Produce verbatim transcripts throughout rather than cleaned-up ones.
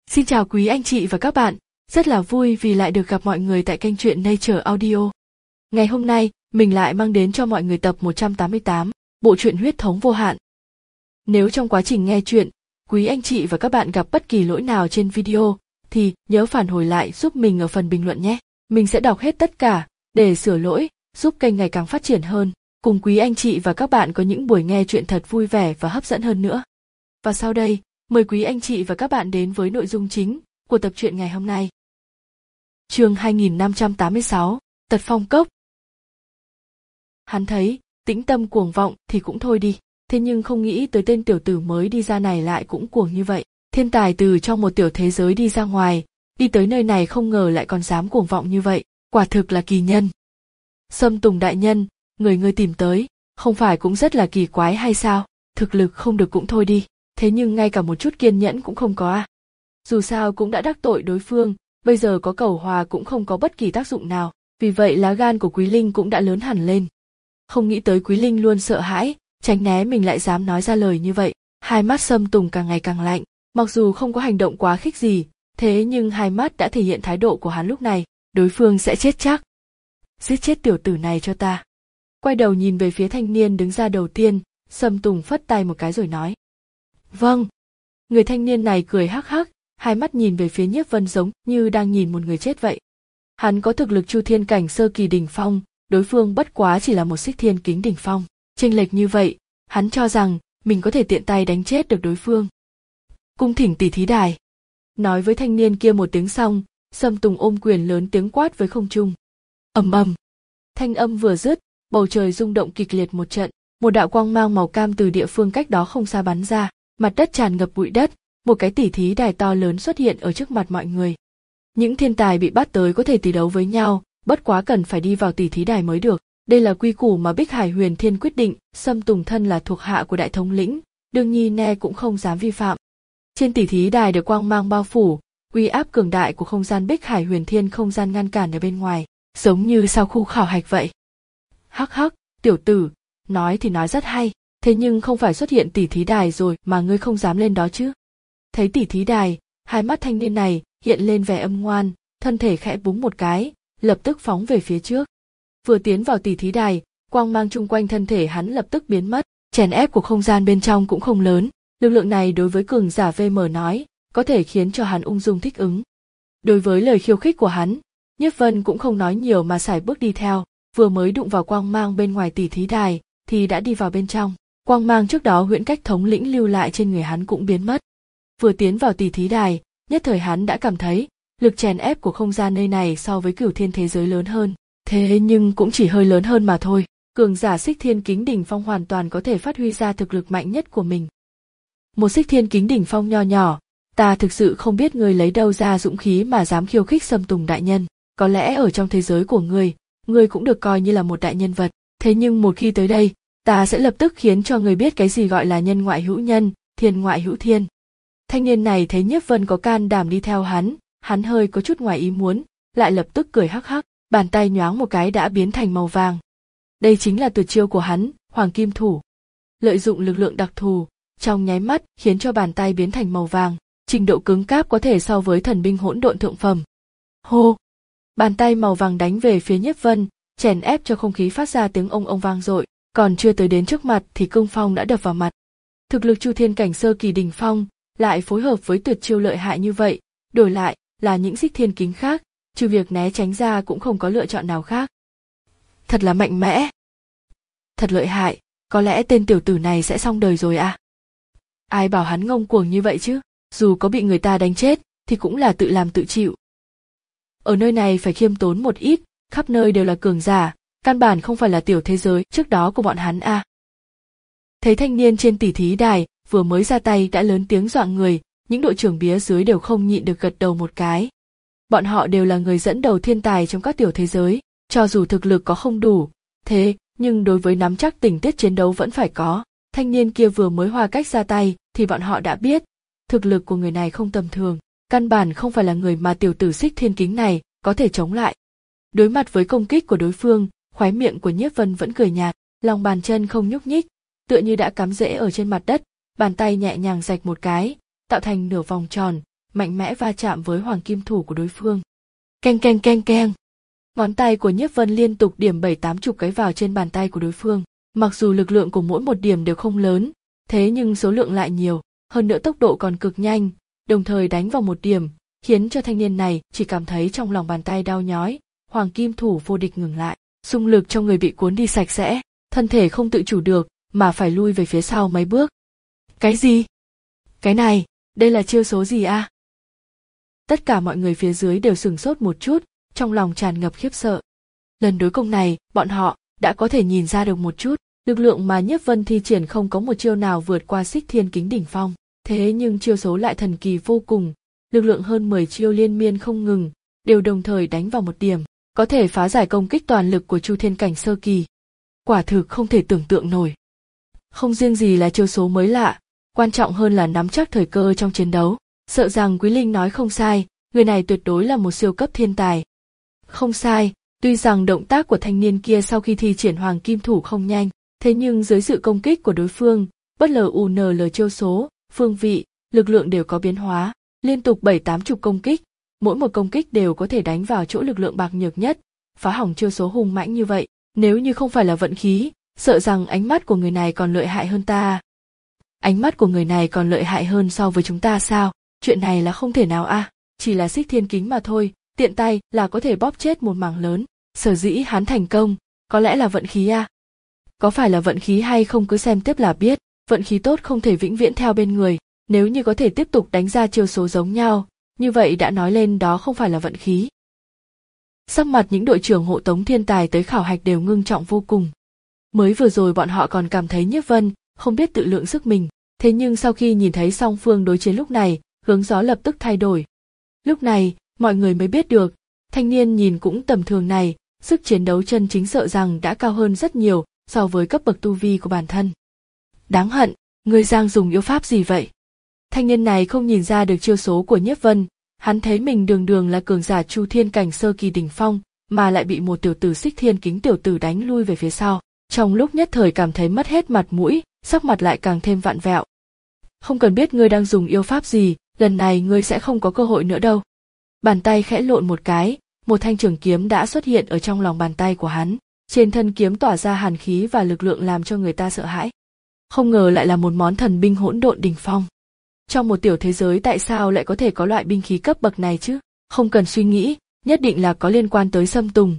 Xin chào quý anh chị và các bạn, rất là vui vì lại được gặp mọi người tại kênh truyện Nature Audio. Ngày hôm nay, mình lại mang đến cho mọi người tập một trăm tám mươi tám, bộ truyện Huyết thống vô hạn. Nếu trong quá trình nghe truyện, quý anh chị và các bạn gặp bất kỳ lỗi nào trên video, thì nhớ phản hồi lại giúp mình ở phần bình luận nhé. Mình sẽ đọc hết tất cả, để sửa lỗi, giúp kênh ngày càng phát triển hơn, cùng quý anh chị và các bạn có những buổi nghe truyện thật vui vẻ và hấp dẫn hơn nữa. Và sau đây, mời quý anh chị và các bạn đến với nội dung chính của tập truyện ngày hôm nay. Chương hai nghìn năm trăm tám mươi sáu, Tật Phong Cốc. Hắn thấy, tĩnh tâm cuồng vọng thì cũng thôi đi, thế nhưng không nghĩ tới tên tiểu tử mới đi ra này lại cũng cuồng như vậy. Thiên tài từ trong một tiểu thế giới đi ra ngoài, đi tới nơi này không ngờ lại còn dám cuồng vọng như vậy, quả thực là kỳ nhân. Sâm Tùng đại nhân, người ngươi tìm tới, không phải cũng rất là kỳ quái hay sao? Thực lực không được cũng thôi đi, thế nhưng ngay cả một chút kiên nhẫn cũng không có à? Dù sao cũng đã đắc tội đối phương, bây giờ có cầu hòa cũng không có bất kỳ tác dụng nào, vì vậy lá gan của Quý Linh cũng đã lớn hẳn lên. Không nghĩ tới Quý Linh luôn sợ hãi, tránh né mình lại dám nói ra lời như vậy, hai mắt Sâm Tùng càng ngày càng lạnh, mặc dù không có hành động quá khích gì, thế nhưng hai mắt đã thể hiện thái độ của hắn lúc này, đối phương sẽ chết chắc. Giết chết tiểu tử này cho ta. Quay đầu nhìn về phía thanh niên đứng ra đầu tiên, Sâm Tùng phất tay một cái rồi nói. Vâng. Người thanh niên này cười hắc hắc, hai mắt nhìn về phía Nhiếp Vân giống như đang nhìn một người chết vậy. Hắn có thực lực Chu Thiên cảnh sơ kỳ đỉnh phong, đối phương bất quá chỉ là một Xích Thiên kính đỉnh phong. Chênh lệch như vậy, hắn cho rằng mình có thể tiện tay đánh chết được đối phương. Cung thỉnh tỷ thí đài. Nói với thanh niên kia một tiếng xong, Sâm Tùng ôm quyền lớn tiếng quát với không trung. Ầm ầm. Thanh âm vừa dứt, bầu trời rung động kịch liệt một trận, một đạo quang mang màu cam từ địa phương cách đó không xa bắn ra, mặt đất tràn ngập bụi đất, một cái tỷ thí đài to lớn xuất hiện ở trước mặt mọi người. Những thiên tài bị bắt tới có thể tỷ đấu với nhau, bất quá cần phải đi vào tỷ thí đài mới được. Đây là quy củ mà Bích Hải Huyền Thiên quyết định, Sâm Tùng thân là thuộc hạ của đại thống lĩnh, đương nhi ne cũng không dám vi phạm. Trên tỷ thí đài được quang mang bao phủ, uy áp cường đại của không gian Bích Hải Huyền Thiên không gian ngăn cản ở bên ngoài, giống như sau khu khảo hạch vậy. Hắc hắc, tiểu tử, nói thì nói rất hay, thế nhưng không phải xuất hiện tỷ thí đài rồi mà ngươi không dám lên đó chứ? Thấy tỷ thí đài, hai mắt thanh niên này hiện lên vẻ âm ngoan, thân thể khẽ búng một cái, lập tức phóng về phía trước. Vừa tiến vào tỷ thí đài, quang mang chung quanh thân thể hắn lập tức biến mất, chèn ép của không gian bên trong cũng không lớn, lực lượng này đối với cường giả vê em nói, có thể khiến cho hắn ung dung thích ứng. Đối với lời khiêu khích của hắn, Nhiếp Vân cũng không nói nhiều mà sải bước đi theo, vừa mới đụng vào quang mang bên ngoài tỷ thí đài thì đã đi vào bên trong. Quang mang trước đó huyễn cách thống lĩnh lưu lại trên người hắn cũng biến mất. Vừa tiến vào tỷ thí đài, nhất thời hắn đã cảm thấy lực chèn ép của không gian nơi này so với cửu thiên thế giới lớn hơn, thế nhưng cũng chỉ hơi lớn hơn mà thôi. Cường giả Xích Thiên kính đỉnh phong hoàn toàn có thể phát huy ra thực lực mạnh nhất của mình. Một Xích Thiên kính đỉnh phong nho nhỏ, ta thực sự không biết ngươi lấy đâu ra dũng khí mà dám khiêu khích Sâm Tùng đại nhân. Có lẽ ở trong thế giới của ngươi, ngươi cũng được coi như là một đại nhân vật, thế nhưng một khi tới đây, ta sẽ lập tức khiến cho ngươi biết cái gì gọi là nhân ngoại hữu nhân, thiên ngoại hữu thiên. Thanh niên này thấy Nhiếp Vân có can đảm đi theo hắn, hắn hơi có chút ngoài ý muốn, lại lập tức cười hắc hắc, bàn tay nhoáng một cái đã biến thành màu vàng. Đây chính là tuyệt chiêu của hắn, Hoàng Kim Thủ. Lợi dụng lực lượng đặc thù, trong nháy mắt khiến cho bàn tay biến thành màu vàng, trình độ cứng cáp có thể so với thần binh hỗn độn thượng phẩm. Hô! Bàn tay màu vàng đánh về phía Nhiếp Vân, chèn ép cho không khí phát ra tiếng ông ông vang dội, còn chưa tới đến trước mặt thì cương phong đã đập vào mặt. Thực lực Chu Thiên cảnh sơ kỳ đỉnh phong, lại phối hợp với tuyệt chiêu lợi hại như vậy, đổi lại là những Xích Thiên kính khác, trừ việc né tránh ra cũng không có lựa chọn nào khác. Thật là mạnh mẽ. Thật lợi hại, có lẽ tên tiểu tử này sẽ xong đời rồi à? Ai bảo hắn ngông cuồng như vậy chứ, dù có bị người ta đánh chết thì cũng là tự làm tự chịu. Ở nơi này phải khiêm tốn một ít, khắp nơi đều là cường giả, căn bản không phải là tiểu thế giới trước đó của bọn hắn à. Thấy thanh niên trên tỷ thí đài vừa mới ra tay đã lớn tiếng dọa người, những đội trưởng bía dưới đều không nhịn được gật đầu một cái. Bọn họ đều là người dẫn đầu thiên tài trong các tiểu thế giới, cho dù thực lực có không đủ, thế nhưng đối với nắm chắc tình tiết chiến đấu vẫn phải có. Thanh niên kia vừa mới hòa cách ra tay thì bọn họ đã biết, thực lực của người này không tầm thường, căn bản không phải là người mà tiểu tử Xích Thiên kính này có thể chống lại. Đối mặt với công kích của đối phương, khóe miệng của Nhiếp Vân vẫn cười nhạt, lòng bàn chân không nhúc nhích, tựa như đã cắm rễ ở trên mặt đất, bàn tay nhẹ nhàng rạch một cái, tạo thành nửa vòng tròn, mạnh mẽ va chạm với hoàng kim thủ của đối phương. Keng keng keng keng. Ngón tay của Nhiếp Vân liên tục điểm bảy tám chục cái vào trên bàn tay của đối phương. Mặc dù lực lượng của mỗi một điểm đều không lớn, thế nhưng số lượng lại nhiều, hơn nữa tốc độ còn cực nhanh, đồng thời đánh vào một điểm, khiến cho thanh niên này chỉ cảm thấy trong lòng bàn tay đau nhói. Hoàng kim thủ vô địch ngừng lại, xung lực trong người bị cuốn đi sạch sẽ, thân thể không tự chủ được mà phải lui về phía sau mấy bước. Cái gì? Cái này, đây là chiêu số gì a? Tất cả mọi người phía dưới đều sửng sốt một chút, trong lòng tràn ngập khiếp sợ. Lần đối công này, bọn họ đã có thể nhìn ra được một chút, lực lượng mà Nhiếp Vân thi triển không có một chiêu nào vượt qua Xích Thiên Kính đỉnh phong, thế nhưng chiêu số lại thần kỳ vô cùng, lực lượng hơn mười chiêu liên miên không ngừng, đều đồng thời đánh vào một điểm, có thể phá giải công kích toàn lực của Chu Thiên cảnh sơ kỳ. Quả thực không thể tưởng tượng nổi. Không riêng gì là chiêu số mới lạ, quan trọng hơn là nắm chắc thời cơ trong chiến đấu, sợ rằng Quý Linh nói không sai, người này tuyệt đối là một siêu cấp thiên tài. Không sai, tuy rằng động tác của thanh niên kia sau khi thi triển hoàng kim thủ không nhanh, thế nhưng dưới sự công kích của đối phương, bất lờ u nờ lờ chiêu số, phương vị, lực lượng đều có biến hóa, liên tục bảy tám chục công kích, mỗi một công kích đều có thể đánh vào chỗ lực lượng bạc nhược nhất, phá hỏng chiêu số hung mãnh như vậy, nếu như không phải là vận khí, sợ rằng ánh mắt của người này còn lợi hại hơn ta. Ánh mắt của người này còn lợi hại hơn so với chúng ta sao? Chuyện này là không thể nào a, à, chỉ là Xích Thiên Kính mà thôi, tiện tay là có thể bóp chết một mảng lớn, sở dĩ hắn thành công, có lẽ là vận khí a. À? Có phải là vận khí hay không cứ xem tiếp là biết, vận khí tốt không thể vĩnh viễn theo bên người, nếu như có thể tiếp tục đánh ra chiêu số giống nhau, như vậy đã nói lên đó không phải là vận khí. Sắc mặt những đội trưởng hộ tống thiên tài tới khảo hạch đều ngưng trọng vô cùng. Mới vừa rồi bọn họ còn cảm thấy Nhiếp Vân không biết tự lượng sức mình, thế nhưng sau khi nhìn thấy song phương đối chiến lúc này, hướng gió lập tức thay đổi. Lúc này, mọi người mới biết được, thanh niên nhìn cũng tầm thường này, sức chiến đấu chân chính sợ rằng đã cao hơn rất nhiều so với cấp bậc tu vi của bản thân. Đáng hận, người Giang dùng yêu pháp gì vậy? Thanh niên này không nhìn ra được chiêu số của Nhiếp Vân, hắn thấy mình đường đường là cường giả Chu Thiên cảnh sơ kỳ đỉnh phong, mà lại bị một tiểu tử Xích Thiên Kính tiểu tử đánh lui về phía sau. Trong lúc nhất thời cảm thấy mất hết mặt mũi, sắc mặt lại càng thêm vặn vẹo. Không cần biết ngươi đang dùng yêu pháp gì, lần này ngươi sẽ không có cơ hội nữa đâu. Bàn tay khẽ lộn một cái, một thanh trường kiếm đã xuất hiện ở trong lòng bàn tay của hắn, trên thân kiếm tỏa ra hàn khí và lực lượng làm cho người ta sợ hãi. Không ngờ lại là một món thần binh hỗn độn đỉnh phong. Trong một tiểu thế giới tại sao lại có thể có loại binh khí cấp bậc này chứ? Không cần suy nghĩ, nhất định là có liên quan tới Sâm Tùng.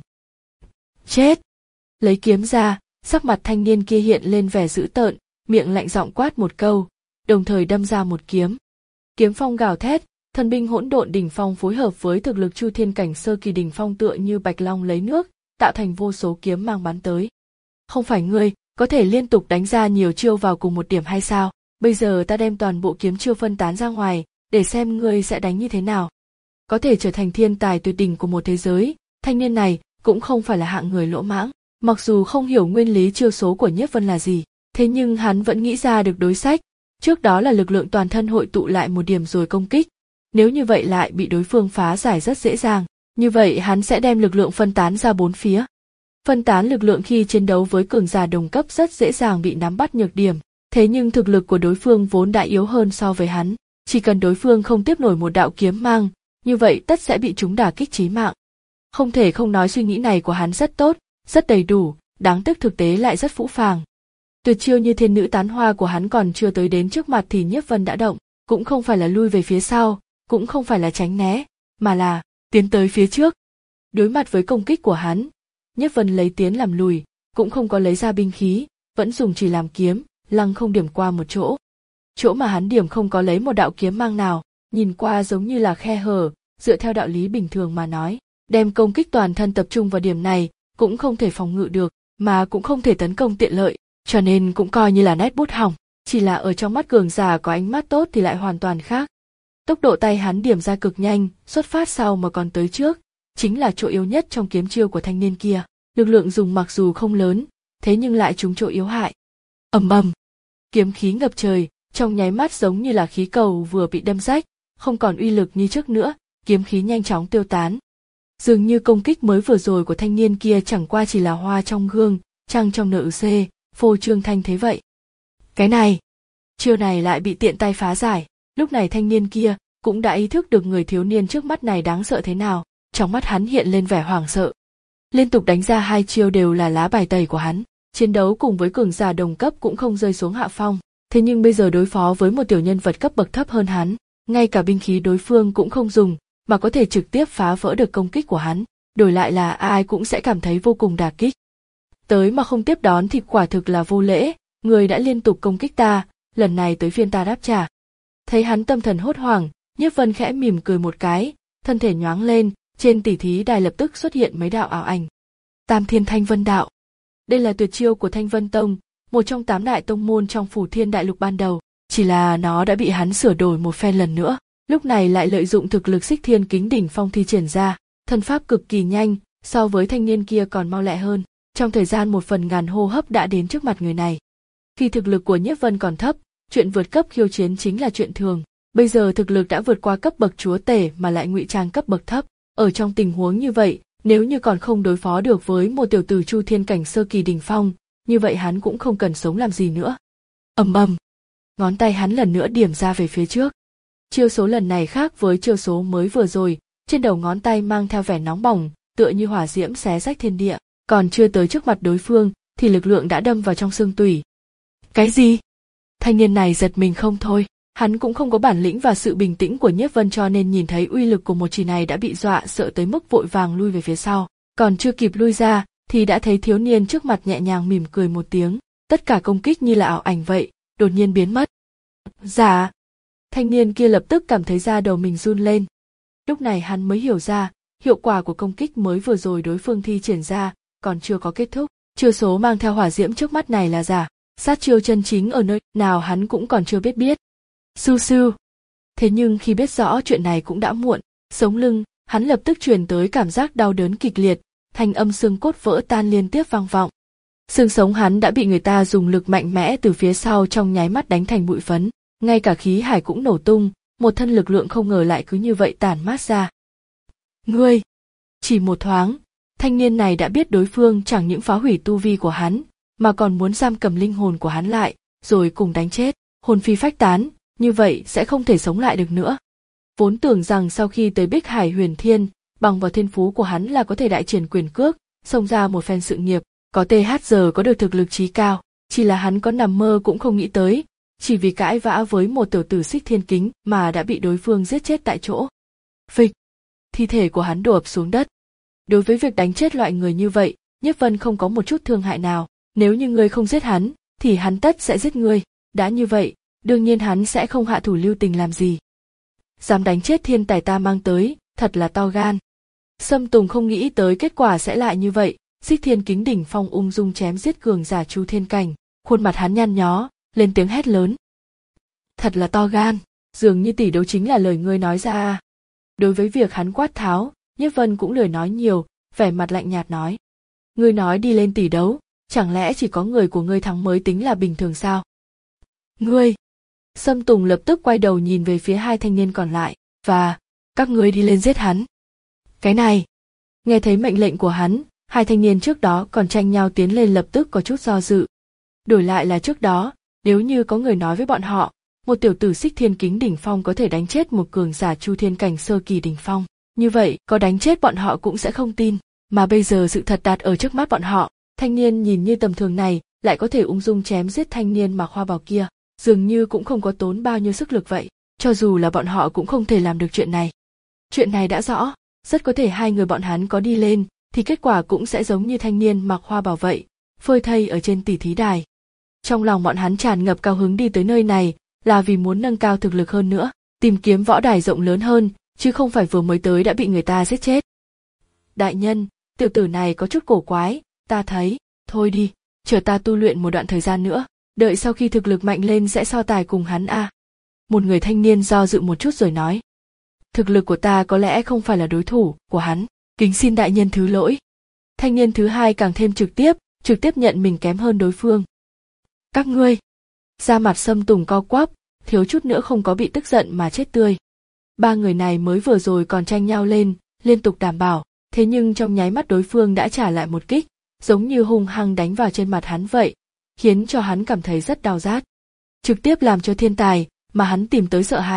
Chết! Lấy kiếm ra, sắc mặt thanh niên kia hiện lên vẻ dữ tợn, miệng lạnh giọng quát một câu, đồng thời đâm ra một kiếm. Kiếm phong gào thét, thần binh hỗn độn đỉnh phong phối hợp với thực lực Chu Thiên cảnh sơ kỳ đỉnh phong tựa như bạch long lấy nước, tạo thành vô số kiếm mang bắn tới. Không phải ngươi có thể liên tục đánh ra nhiều chiêu vào cùng một điểm hay sao? Bây giờ ta đem toàn bộ kiếm chiêu phân tán ra ngoài, để xem ngươi sẽ đánh như thế nào. Có thể trở thành thiên tài tuyệt đỉnh của một thế giới, thanh niên này cũng không phải là hạng người lỗ mãng. Mặc dù không hiểu nguyên lý chiêu số của Nhiếp Vân là gì, thế nhưng hắn vẫn nghĩ ra được đối sách. Trước đó là lực lượng toàn thân hội tụ lại một điểm rồi công kích. Nếu như vậy lại bị đối phương phá giải rất dễ dàng, như vậy hắn sẽ đem lực lượng phân tán ra bốn phía. Phân tán lực lượng khi chiến đấu với cường giả đồng cấp rất dễ dàng bị nắm bắt nhược điểm. Thế nhưng thực lực của đối phương vốn đã yếu hơn so với hắn, chỉ cần đối phương không tiếp nổi một đạo kiếm mang, như vậy tất sẽ bị chúng đả kích chí mạng. Không thể không nói suy nghĩ này của hắn rất tốt, rất đầy đủ, đáng tiếc thực tế lại rất phũ phàng. Tuyệt chiêu như thiên nữ tán hoa của hắn còn chưa tới đến trước mặt thì Nhiếp Vân đã động, cũng không phải là lui về phía sau, cũng không phải là tránh né, mà là tiến tới phía trước. Đối mặt với công kích của hắn, Nhiếp Vân lấy tiến làm lùi, cũng không có lấy ra binh khí, vẫn dùng chỉ làm kiếm, lăng không điểm qua một chỗ. Chỗ mà hắn điểm không có lấy một đạo kiếm mang nào, nhìn qua giống như là khe hở, dựa theo đạo lý bình thường mà nói, đem công kích toàn thân tập trung vào điểm này, cũng không thể phòng ngự được, mà cũng không thể tấn công tiện lợi, cho nên cũng coi như là nét bút hỏng, chỉ là ở trong mắt cường giả có ánh mắt tốt thì lại hoàn toàn khác. Tốc độ tay hắn điểm ra cực nhanh, xuất phát sau mà còn tới trước, chính là chỗ yếu nhất trong kiếm chiêu của thanh niên kia, lực lượng dùng mặc dù không lớn, thế nhưng lại trúng chỗ yếu hại. Ầm ầm, kiếm khí ngập trời, trong nháy mắt giống như là khí cầu vừa bị đâm rách, không còn uy lực như trước nữa, kiếm khí nhanh chóng tiêu tán. Dường như công kích mới vừa rồi của thanh niên kia chẳng qua chỉ là hoa trong gương, trăng trong nợ xê, phô trương thanh thế vậy. Cái này, chiêu này lại bị tiện tay phá giải, lúc này thanh niên kia cũng đã ý thức được người thiếu niên trước mắt này đáng sợ thế nào, trong mắt hắn hiện lên vẻ hoảng sợ. Liên tục đánh ra hai chiêu đều là lá bài tẩy của hắn, chiến đấu cùng với cường giả đồng cấp cũng không rơi xuống hạ phong, thế nhưng bây giờ đối phó với một tiểu nhân vật cấp bậc thấp hơn hắn, ngay cả binh khí đối phương cũng không dùng, mà có thể trực tiếp phá vỡ được công kích của hắn, đổi lại là ai cũng sẽ cảm thấy vô cùng đả kích. Tới mà không tiếp đón thì quả thực là vô lễ, người đã liên tục công kích ta, lần này tới phiên ta đáp trả. Thấy hắn tâm thần hốt hoảng, Nhiếp Vân khẽ mỉm cười một cái, thân thể nhoáng lên, trên tỷ thí đài lập tức xuất hiện mấy đạo ảo ảnh. Tam Thiên Thanh Vân Đạo. Đây là tuyệt chiêu của Thanh Vân Tông, một trong tám đại tông môn trong Phủ Thiên Đại Lục ban đầu, chỉ là nó đã bị hắn sửa đổi một phen lần nữa, lúc này lại lợi dụng thực lực Xích Thiên Kính đỉnh phong thi triển ra, thân pháp cực kỳ nhanh, so với thanh niên kia còn mau lẹ hơn, trong thời gian một phần ngàn hô hấp đã đến trước mặt người này. Khi thực lực của Nhiếp Vân còn thấp, chuyện vượt cấp khiêu chiến chính là chuyện thường, bây giờ thực lực đã vượt qua cấp bậc chúa tể mà lại ngụy trang cấp bậc thấp, ở trong tình huống như vậy, nếu như còn không đối phó được với một tiểu tử Chu Thiên cảnh sơ kỳ đỉnh phong, như vậy hắn cũng không cần sống làm gì nữa. Ầm ầm, ngón tay hắn lần nữa điểm ra về phía trước. Chiêu số lần này khác với chiêu số mới vừa rồi, trên đầu ngón tay mang theo vẻ nóng bỏng, tựa như hỏa diễm xé rách thiên địa, còn chưa tới trước mặt đối phương thì lực lượng đã đâm vào trong xương tủy. Cái gì? Thanh niên này giật mình không thôi, hắn cũng không có bản lĩnh và sự bình tĩnh của Nhiếp Vân, cho nên nhìn thấy uy lực của một chỉ này đã bị dọa sợ tới mức vội vàng lui về phía sau, còn chưa kịp lui ra thì đã thấy thiếu niên trước mặt nhẹ nhàng mỉm cười một tiếng, tất cả công kích như là ảo ảnh vậy, đột nhiên biến mất. Dạ. Thanh niên kia lập tức cảm thấy da đầu mình run lên. Lúc này hắn mới hiểu ra, hiệu quả của công kích mới vừa rồi đối phương thi triển ra còn chưa có kết thúc, chiêu số mang theo hỏa diễm trước mắt này là giả, sát chiêu chân chính ở nơi nào hắn cũng còn chưa biết biết. Su su. Thế nhưng khi biết rõ chuyện này cũng đã muộn, sống lưng hắn lập tức truyền tới cảm giác đau đớn kịch liệt, thanh âm xương cốt vỡ tan liên tiếp vang vọng. Xương sống hắn đã bị người ta dùng lực mạnh mẽ từ phía sau trong nháy mắt đánh thành bụi phấn, ngay cả khí hải cũng nổ tung, một thân lực lượng không ngờ lại cứ như vậy tản mát ra. Ngươi! Chỉ một thoáng, thanh niên này đã biết đối phương chẳng những phá hủy tu vi của hắn, mà còn muốn giam cầm linh hồn của hắn lại, rồi cùng đánh chết, hồn phi phách tán, như vậy sẽ không thể sống lại được nữa. Vốn tưởng rằng sau khi tới Bích Hải Huyền Thiên, bằng vào thiên phú của hắn là có thể đại triển quyền cước, xông ra một phen sự nghiệp, có tê hát giờ có được thực lực chí cao, chỉ là hắn có nằm mơ cũng không nghĩ tới, chỉ vì cãi vã với một tiểu tử Xích Thiên Kính mà đã bị đối phương giết chết tại chỗ. Phịch, thi thể của hắn đổ ập xuống đất. Đối với việc đánh chết loại người như vậy, Nhiếp Vân không có một chút thương hại nào, nếu như ngươi không giết hắn, thì hắn tất sẽ giết ngươi, đã như vậy, đương nhiên hắn sẽ không hạ thủ lưu tình làm gì. Dám đánh chết thiên tài ta mang tới, thật là to gan. Sâm Tùng không nghĩ tới kết quả sẽ lại như vậy, Xích Thiên Kính đỉnh phong ung dung chém giết cường giả Chu Thiên cảnh, khuôn mặt hắn nhăn nhó, lên tiếng hét lớn. Thật là to gan, dường như tỷ đấu chính là lời ngươi nói ra à. Đối với việc hắn quát tháo, Nhiếp Vân cũng lười nói nhiều, vẻ mặt lạnh nhạt nói. Ngươi nói đi lên tỷ đấu, chẳng lẽ chỉ có người của ngươi thắng mới tính là bình thường sao? Ngươi! Sâm Tùng lập tức quay đầu nhìn về phía hai thanh niên còn lại, và, các ngươi đi lên giết hắn. Cái này! Nghe thấy mệnh lệnh của hắn, hai thanh niên trước đó còn tranh nhau tiến lên lập tức có chút do dự. Đổi lại là trước đó, nếu như có người nói với bọn họ, một tiểu tử Xích Thiên Kính đỉnh phong có thể đánh chết một cường giả Chu Thiên cảnh sơ kỳ đỉnh phong, như vậy có đánh chết bọn họ cũng sẽ không tin, mà bây giờ sự thật đặt ở trước mắt bọn họ, thanh niên nhìn như tầm thường này lại có thể ung dung chém giết thanh niên mặc hoa bào kia, dường như cũng không có tốn bao nhiêu sức lực vậy, cho dù là bọn họ cũng không thể làm được chuyện này. Chuyện này đã rõ, rất có thể hai người bọn hắn có đi lên, thì kết quả cũng sẽ giống như thanh niên mặc hoa bào vậy, phơi thây ở trên tỷ thí đài. Trong lòng bọn hắn tràn ngập cao hứng đi tới nơi này, là vì muốn nâng cao thực lực hơn nữa, tìm kiếm võ đài rộng lớn hơn, chứ không phải vừa mới tới đã bị người ta giết chết. Đại nhân, tiểu tử này có chút cổ quái, ta thấy, thôi đi, chờ ta tu luyện một đoạn thời gian nữa, đợi sau khi thực lực mạnh lên sẽ so tài cùng hắn a. Một người thanh niên do dự một chút rồi nói. Thực lực của ta có lẽ không phải là đối thủ của hắn, kính xin đại nhân thứ lỗi. Thanh niên thứ hai càng thêm trực tiếp, trực tiếp nhận mình kém hơn đối phương. Các ngươi! Da mặt Sâm Tùng co quắp, thiếu chút nữa không có bị tức giận mà chết tươi. Ba người này mới vừa rồi còn tranh nhau lên, liên tục đảm bảo, thế nhưng trong nháy mắt đối phương đã trả lại một kích, giống như hung hăng đánh vào trên mặt hắn vậy, khiến cho hắn cảm thấy rất đau rát. Trực tiếp làm cho thiên tài mà hắn tìm tới sợ hãi,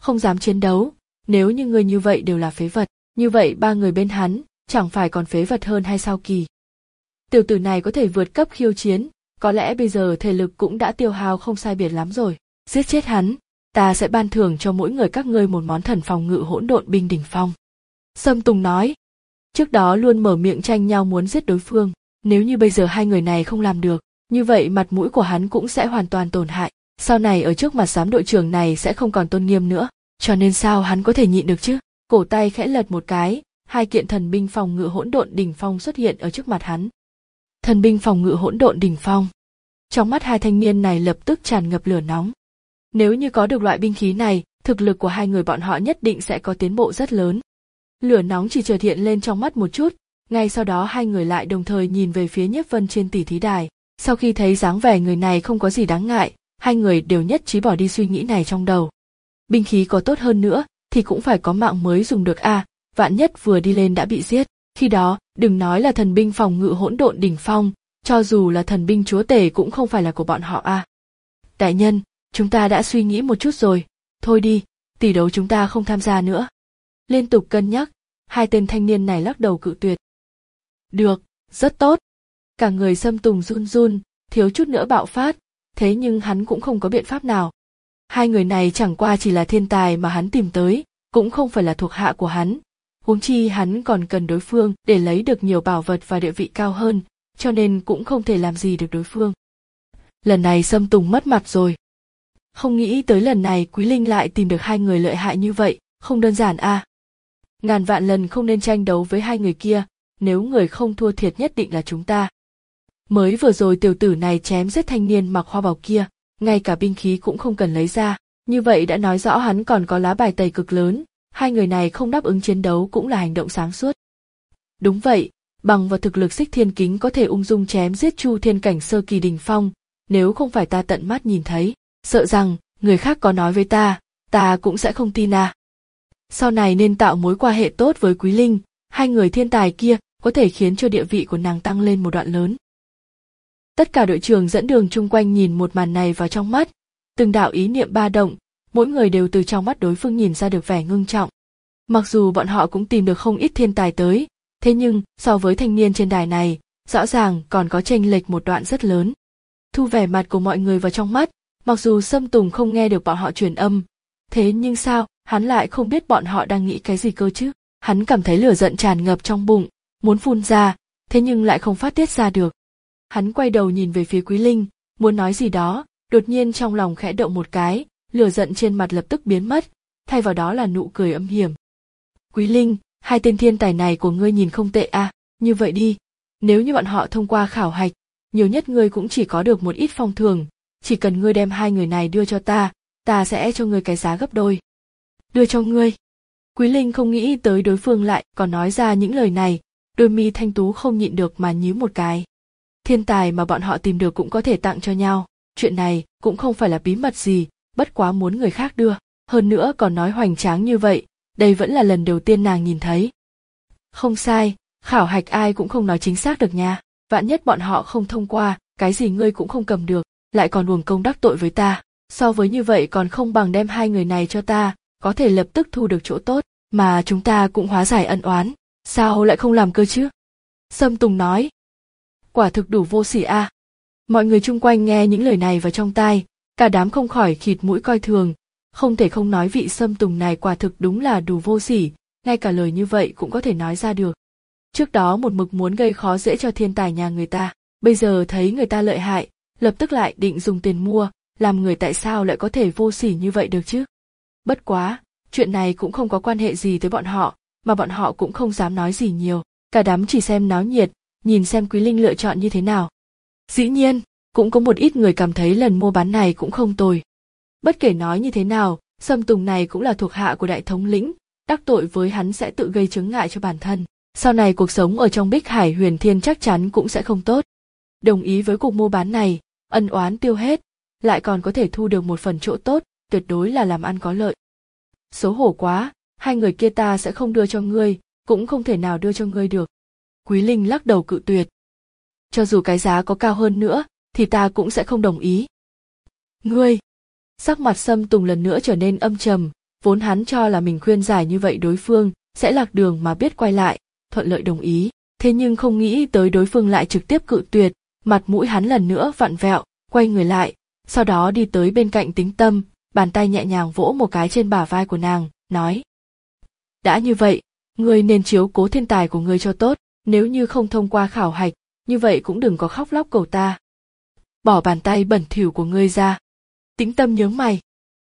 không dám chiến đấu, nếu như người như vậy đều là phế vật, như vậy ba người bên hắn, chẳng phải còn phế vật hơn hay sao kỳ. Tiểu tử này có thể vượt cấp khiêu chiến, có lẽ bây giờ thể lực cũng đã tiêu hao không sai biệt lắm rồi, giết chết hắn, ta sẽ ban thưởng cho mỗi người các ngươi một món thần phòng ngự hỗn độn binh đỉnh phong. Sâm Tùng nói, trước đó luôn mở miệng tranh nhau muốn giết đối phương, nếu như bây giờ hai người này không làm được, như vậy mặt mũi của hắn cũng sẽ hoàn toàn tổn hại, sau này ở trước mặt giám đội trưởng này sẽ không còn tôn nghiêm nữa, cho nên sao hắn có thể nhịn được chứ? Cổ tay khẽ lật một cái, hai kiện thần binh phòng ngự hỗn độn đỉnh phong xuất hiện ở trước mặt hắn. Thần binh phòng ngự hỗn độn đỉnh phong. Trong mắt hai thanh niên này lập tức tràn ngập lửa nóng. Nếu như có được loại binh khí này, thực lực của hai người bọn họ nhất định sẽ có tiến bộ rất lớn. Lửa nóng chỉ chợt hiện lên trong mắt một chút, ngay sau đó hai người lại đồng thời nhìn về phía Nhiếp Vân trên tỷ thí đài. Sau khi thấy dáng vẻ người này không có gì đáng ngại, hai người đều nhất trí bỏ đi suy nghĩ này trong đầu. Binh khí có tốt hơn nữa, thì cũng phải có mạng mới dùng được a, à, vạn nhất vừa đi lên đã bị giết. Khi đó, đừng nói là thần binh phòng ngự hỗn độn đỉnh phong, cho dù là thần binh chúa tể cũng không phải là của bọn họ a. À. Đại nhân, chúng ta đã suy nghĩ một chút rồi, thôi đi, tỷ đấu chúng ta không tham gia nữa. Liên tục cân nhắc, hai tên thanh niên này lắc đầu cự tuyệt. Được, rất tốt. Cả người Sâm Tùng run run, thiếu chút nữa bạo phát, thế nhưng hắn cũng không có biện pháp nào. Hai người này chẳng qua chỉ là thiên tài mà hắn tìm tới, cũng không phải là thuộc hạ của hắn. Huống chi hắn còn cần đối phương để lấy được nhiều bảo vật và địa vị cao hơn, cho nên cũng không thể làm gì được đối phương. Lần này Sâm Tùng mất mặt rồi. Không nghĩ tới lần này Quý Linh lại tìm được hai người lợi hại như vậy, không đơn giản a. À. Ngàn vạn lần không nên tranh đấu với hai người kia, nếu người không thua thiệt nhất định là chúng ta. Mới vừa rồi tiểu tử này chém giết thanh niên mặc hoa bào kia, ngay cả binh khí cũng không cần lấy ra, như vậy đã nói rõ hắn còn có lá bài tẩy cực lớn, hai người này không đáp ứng chiến đấu cũng là hành động sáng suốt. Đúng vậy, bằng vào thực lực Xích Thiên Kính có thể ung dung chém giết Chu Thiên cảnh sơ kỳ đỉnh phong, nếu không phải ta tận mắt nhìn thấy, sợ rằng người khác có nói với ta, ta cũng sẽ không tin à. Sau này nên tạo mối quan hệ tốt với Quý Linh, hai người thiên tài kia có thể khiến cho địa vị của nàng tăng lên một đoạn lớn. Tất cả đội trưởng dẫn đường chung quanh nhìn một màn này vào trong mắt, từng đạo ý niệm ba động, mỗi người đều từ trong mắt đối phương nhìn ra được vẻ ngưng trọng. Mặc dù bọn họ cũng tìm được không ít thiên tài tới, thế nhưng so với thanh niên trên đài này, rõ ràng còn có chênh lệch một đoạn rất lớn. Thu vẻ mặt của mọi người vào trong mắt, mặc dù Sâm Tùng không nghe được bọn họ truyền âm, thế nhưng sao, hắn lại không biết bọn họ đang nghĩ cái gì cơ chứ? Hắn cảm thấy lửa giận tràn ngập trong bụng, muốn phun ra, thế nhưng lại không phát tiết ra được. Hắn quay đầu nhìn về phía Quý Linh, muốn nói gì đó, đột nhiên trong lòng khẽ động một cái, lửa giận trên mặt lập tức biến mất, thay vào đó là nụ cười âm hiểm. Quý Linh, hai tên thiên tài này của ngươi nhìn không tệ à, như vậy đi, nếu như bọn họ thông qua khảo hạch, nhiều nhất ngươi cũng chỉ có được một ít phong thưởng, chỉ cần ngươi đem hai người này đưa cho ta, ta sẽ cho ngươi cái giá gấp đôi. Đưa cho ngươi. Quý Linh không nghĩ tới đối phương lại còn nói ra những lời này, đôi mi thanh tú không nhịn được mà nhíu một cái. Thiên tài mà bọn họ tìm được cũng có thể tặng cho nhau, chuyện này cũng không phải là bí mật gì, bất quá muốn người khác đưa, hơn nữa còn nói hoành tráng như vậy, đây vẫn là lần đầu tiên nàng nhìn thấy. Không sai, khảo hạch ai cũng không nói chính xác được nha, vạn nhất bọn họ không thông qua, cái gì ngươi cũng không cầm được, lại còn uổng công đắc tội với ta, so với như vậy còn không bằng đem hai người này cho ta, có thể lập tức thu được chỗ tốt, mà chúng ta cũng hóa giải ân oán, sao lại không làm cơ chứ? Sâm Tùng nói. Quả thực đủ vô sỉ a. À. Mọi người chung quanh nghe những lời này vào trong tai, cả đám không khỏi khịt mũi coi thường, không thể không nói vị Sâm Tùng này quả thực đúng là đủ vô sỉ, ngay cả lời như vậy cũng có thể nói ra được. Trước đó một mực muốn gây khó dễ cho thiên tài nhà người ta, bây giờ thấy người ta lợi hại, lập tức lại định dùng tiền mua, làm người tại sao lại có thể vô sỉ như vậy được chứ? Bất quá, chuyện này cũng không có quan hệ gì tới bọn họ, mà bọn họ cũng không dám nói gì nhiều, cả đám chỉ xem náo nhiệt, nhìn xem Quý Linh lựa chọn như thế nào. Dĩ nhiên, cũng có một ít người cảm thấy lần mua bán này cũng không tồi. Bất kể nói như thế nào, Sâm Tùng này cũng là thuộc hạ của đại thống lĩnh, đắc tội với hắn sẽ tự gây chướng ngại cho bản thân. Sau này cuộc sống ở trong Bích Hải Huyền Thiên chắc chắn cũng sẽ không tốt. Đồng ý với cuộc mua bán này, ân oán tiêu hết, lại còn có thể thu được một phần chỗ tốt, tuyệt đối là làm ăn có lợi. Xấu hổ quá, hai người kia ta sẽ không đưa cho ngươi, cũng không thể nào đưa cho ngươi được. Quý Linh lắc đầu cự tuyệt. Cho dù cái giá có cao hơn nữa, thì ta cũng sẽ không đồng ý. Ngươi! Sắc mặt Sâm Tùng lần nữa trở nên âm trầm, Vốn hắn cho là mình khuyên giải như vậy đối phương sẽ lạc đường mà biết quay lại, thuận lợi đồng ý. Thế nhưng không nghĩ tới đối phương lại trực tiếp cự tuyệt, mặt mũi hắn lần nữa vặn vẹo, quay người lại, sau đó đi tới bên cạnh Tĩnh Tâm, bàn tay nhẹ nhàng vỗ một cái trên bả vai của nàng, nói: đã như vậy, ngươi nên chiếu cố thiên tài của ngươi cho tốt, nếu như không thông qua khảo hạch, như vậy cũng đừng có khóc lóc cầu ta. Bỏ bàn tay bẩn thỉu của ngươi ra. Tĩnh Tâm nhướng mày.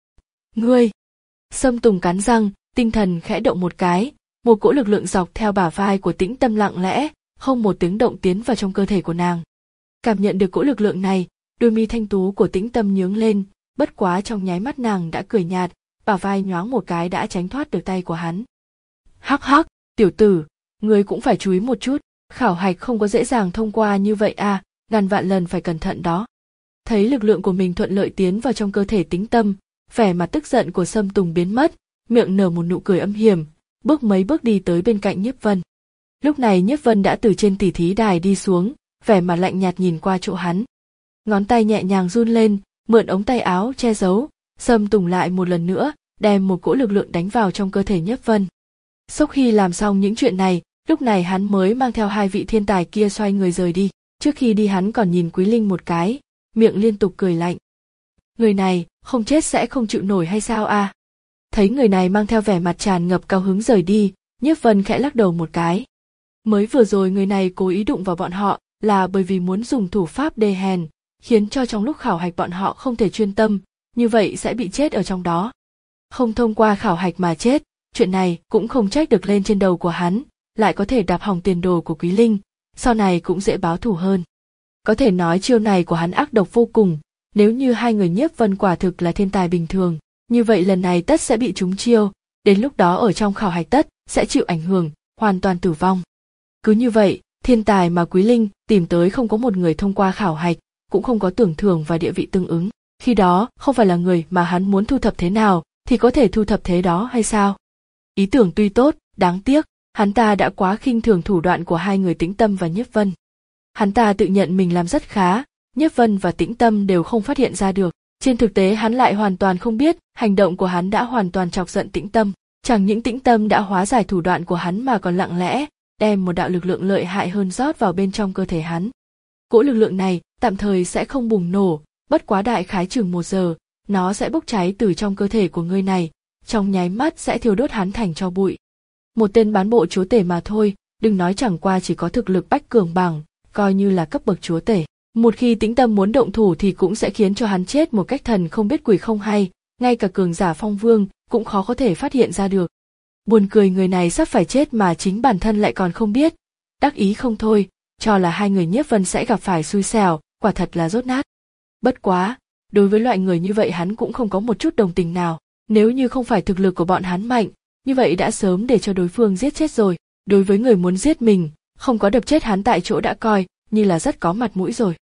Ngươi! Sâm Tùng cắn răng, tinh thần khẽ động một cái, một cỗ lực lượng dọc theo bả vai của Tĩnh Tâm lặng lẽ, không một tiếng động tiến vào trong cơ thể của nàng. Cảm nhận được cỗ lực lượng này, đôi mi thanh tú của Tĩnh Tâm nhướng lên, bất quá trong nháy mắt nàng đã cười nhạt, bả vai nhoáng một cái đã tránh thoát được tay của hắn. Hắc hắc, tiểu tử, ngươi cũng phải chú ý một chút, khảo hạch không có dễ dàng thông qua như vậy à, ngàn vạn lần phải cẩn thận đó. Thấy lực lượng của mình thuận lợi tiến vào trong cơ thể Tĩnh Tâm, vẻ mặt tức giận của Sâm Tùng biến mất, miệng nở một nụ cười âm hiểm, bước mấy bước đi tới bên cạnh Nhiếp Vân. Lúc này Nhiếp Vân đã từ trên tỉ thí đài đi xuống, vẻ mặt lạnh nhạt nhìn qua chỗ hắn. Ngón tay nhẹ nhàng run lên, mượn ống tay áo che giấu, Sâm Tùng lại một lần nữa, đem một cỗ lực lượng đánh vào trong cơ thể Nhiếp Vân. Sau khi làm xong những chuyện này, lúc này hắn mới mang theo hai vị thiên tài kia xoay người rời đi. Trước khi đi hắn còn nhìn Quý Linh một cái, miệng liên tục cười lạnh. Người này, không chết sẽ không chịu nổi hay sao à? Thấy người này mang theo vẻ mặt tràn ngập cao hứng rời đi, Nhiếp Vân khẽ lắc đầu một cái. Mới vừa rồi người này cố ý đụng vào bọn họ là bởi vì muốn dùng thủ pháp đê hèn, khiến cho trong lúc khảo hạch bọn họ không thể chuyên tâm, như vậy sẽ bị chết ở trong đó. Không thông qua khảo hạch mà chết, chuyện này cũng không trách được lên trên đầu của hắn, lại có thể đạp hỏng tiền đồ của Quý Linh, sau này cũng dễ báo thù hơn. Có thể nói chiêu này của hắn ác độc vô cùng, nếu như hai người Nhiếp Vân quả thực là thiên tài bình thường, như vậy lần này tất sẽ bị trúng chiêu, đến lúc đó ở trong khảo hạch tất sẽ chịu ảnh hưởng, hoàn toàn tử vong. Cứ như vậy, thiên tài mà Quý Linh tìm tới không có một người thông qua khảo hạch, cũng không có tưởng thưởng và địa vị tương ứng. Khi đó, không phải là người mà hắn muốn thu thập thế nào, thì có thể thu thập thế đó hay sao? Ý tưởng tuy tốt, đáng tiếc, hắn ta đã quá khinh thường thủ đoạn của hai người Tĩnh Tâm và Nhiếp Vân. Hắn ta tự nhận mình làm rất khá, Nhiếp Vân và Tĩnh Tâm đều không phát hiện ra được. Trên thực tế hắn lại hoàn toàn không biết, hành động của hắn đã hoàn toàn chọc giận Tĩnh Tâm. Chẳng những Tĩnh Tâm đã hóa giải thủ đoạn của hắn mà còn lặng lẽ, đem một đạo lực lượng lợi hại hơn rót vào bên trong cơ thể hắn. Cỗ lực lượng này tạm thời sẽ không bùng nổ, bất quá đại khái chừng một giờ, nó sẽ bốc cháy từ trong cơ thể của người này, trong nháy mắt sẽ thiêu đốt hắn thành tro bụi. Một tên bán bộ chúa tể mà thôi, đừng nói chẳng qua chỉ có thực lực bách cường bằng, coi như là cấp bậc chúa tể. Một khi Tĩnh Tâm muốn động thủ thì cũng sẽ khiến cho hắn chết một cách thần không biết quỷ không hay, ngay cả cường giả phong vương cũng khó có thể phát hiện ra được. Buồn cười người này sắp phải chết mà chính bản thân lại còn không biết, đắc ý không thôi, cho là hai người Nhiếp Vân sẽ gặp phải xui xẻo, quả thật là dốt nát. Bất quá, đối với loại người như vậy hắn cũng không có một chút đồng tình nào, nếu như không phải thực lực của bọn hắn mạnh, như vậy đã sớm để cho đối phương giết chết rồi. Đối với người muốn giết mình, không có đập chết hắn tại chỗ đã coi như là rất có mặt mũi rồi.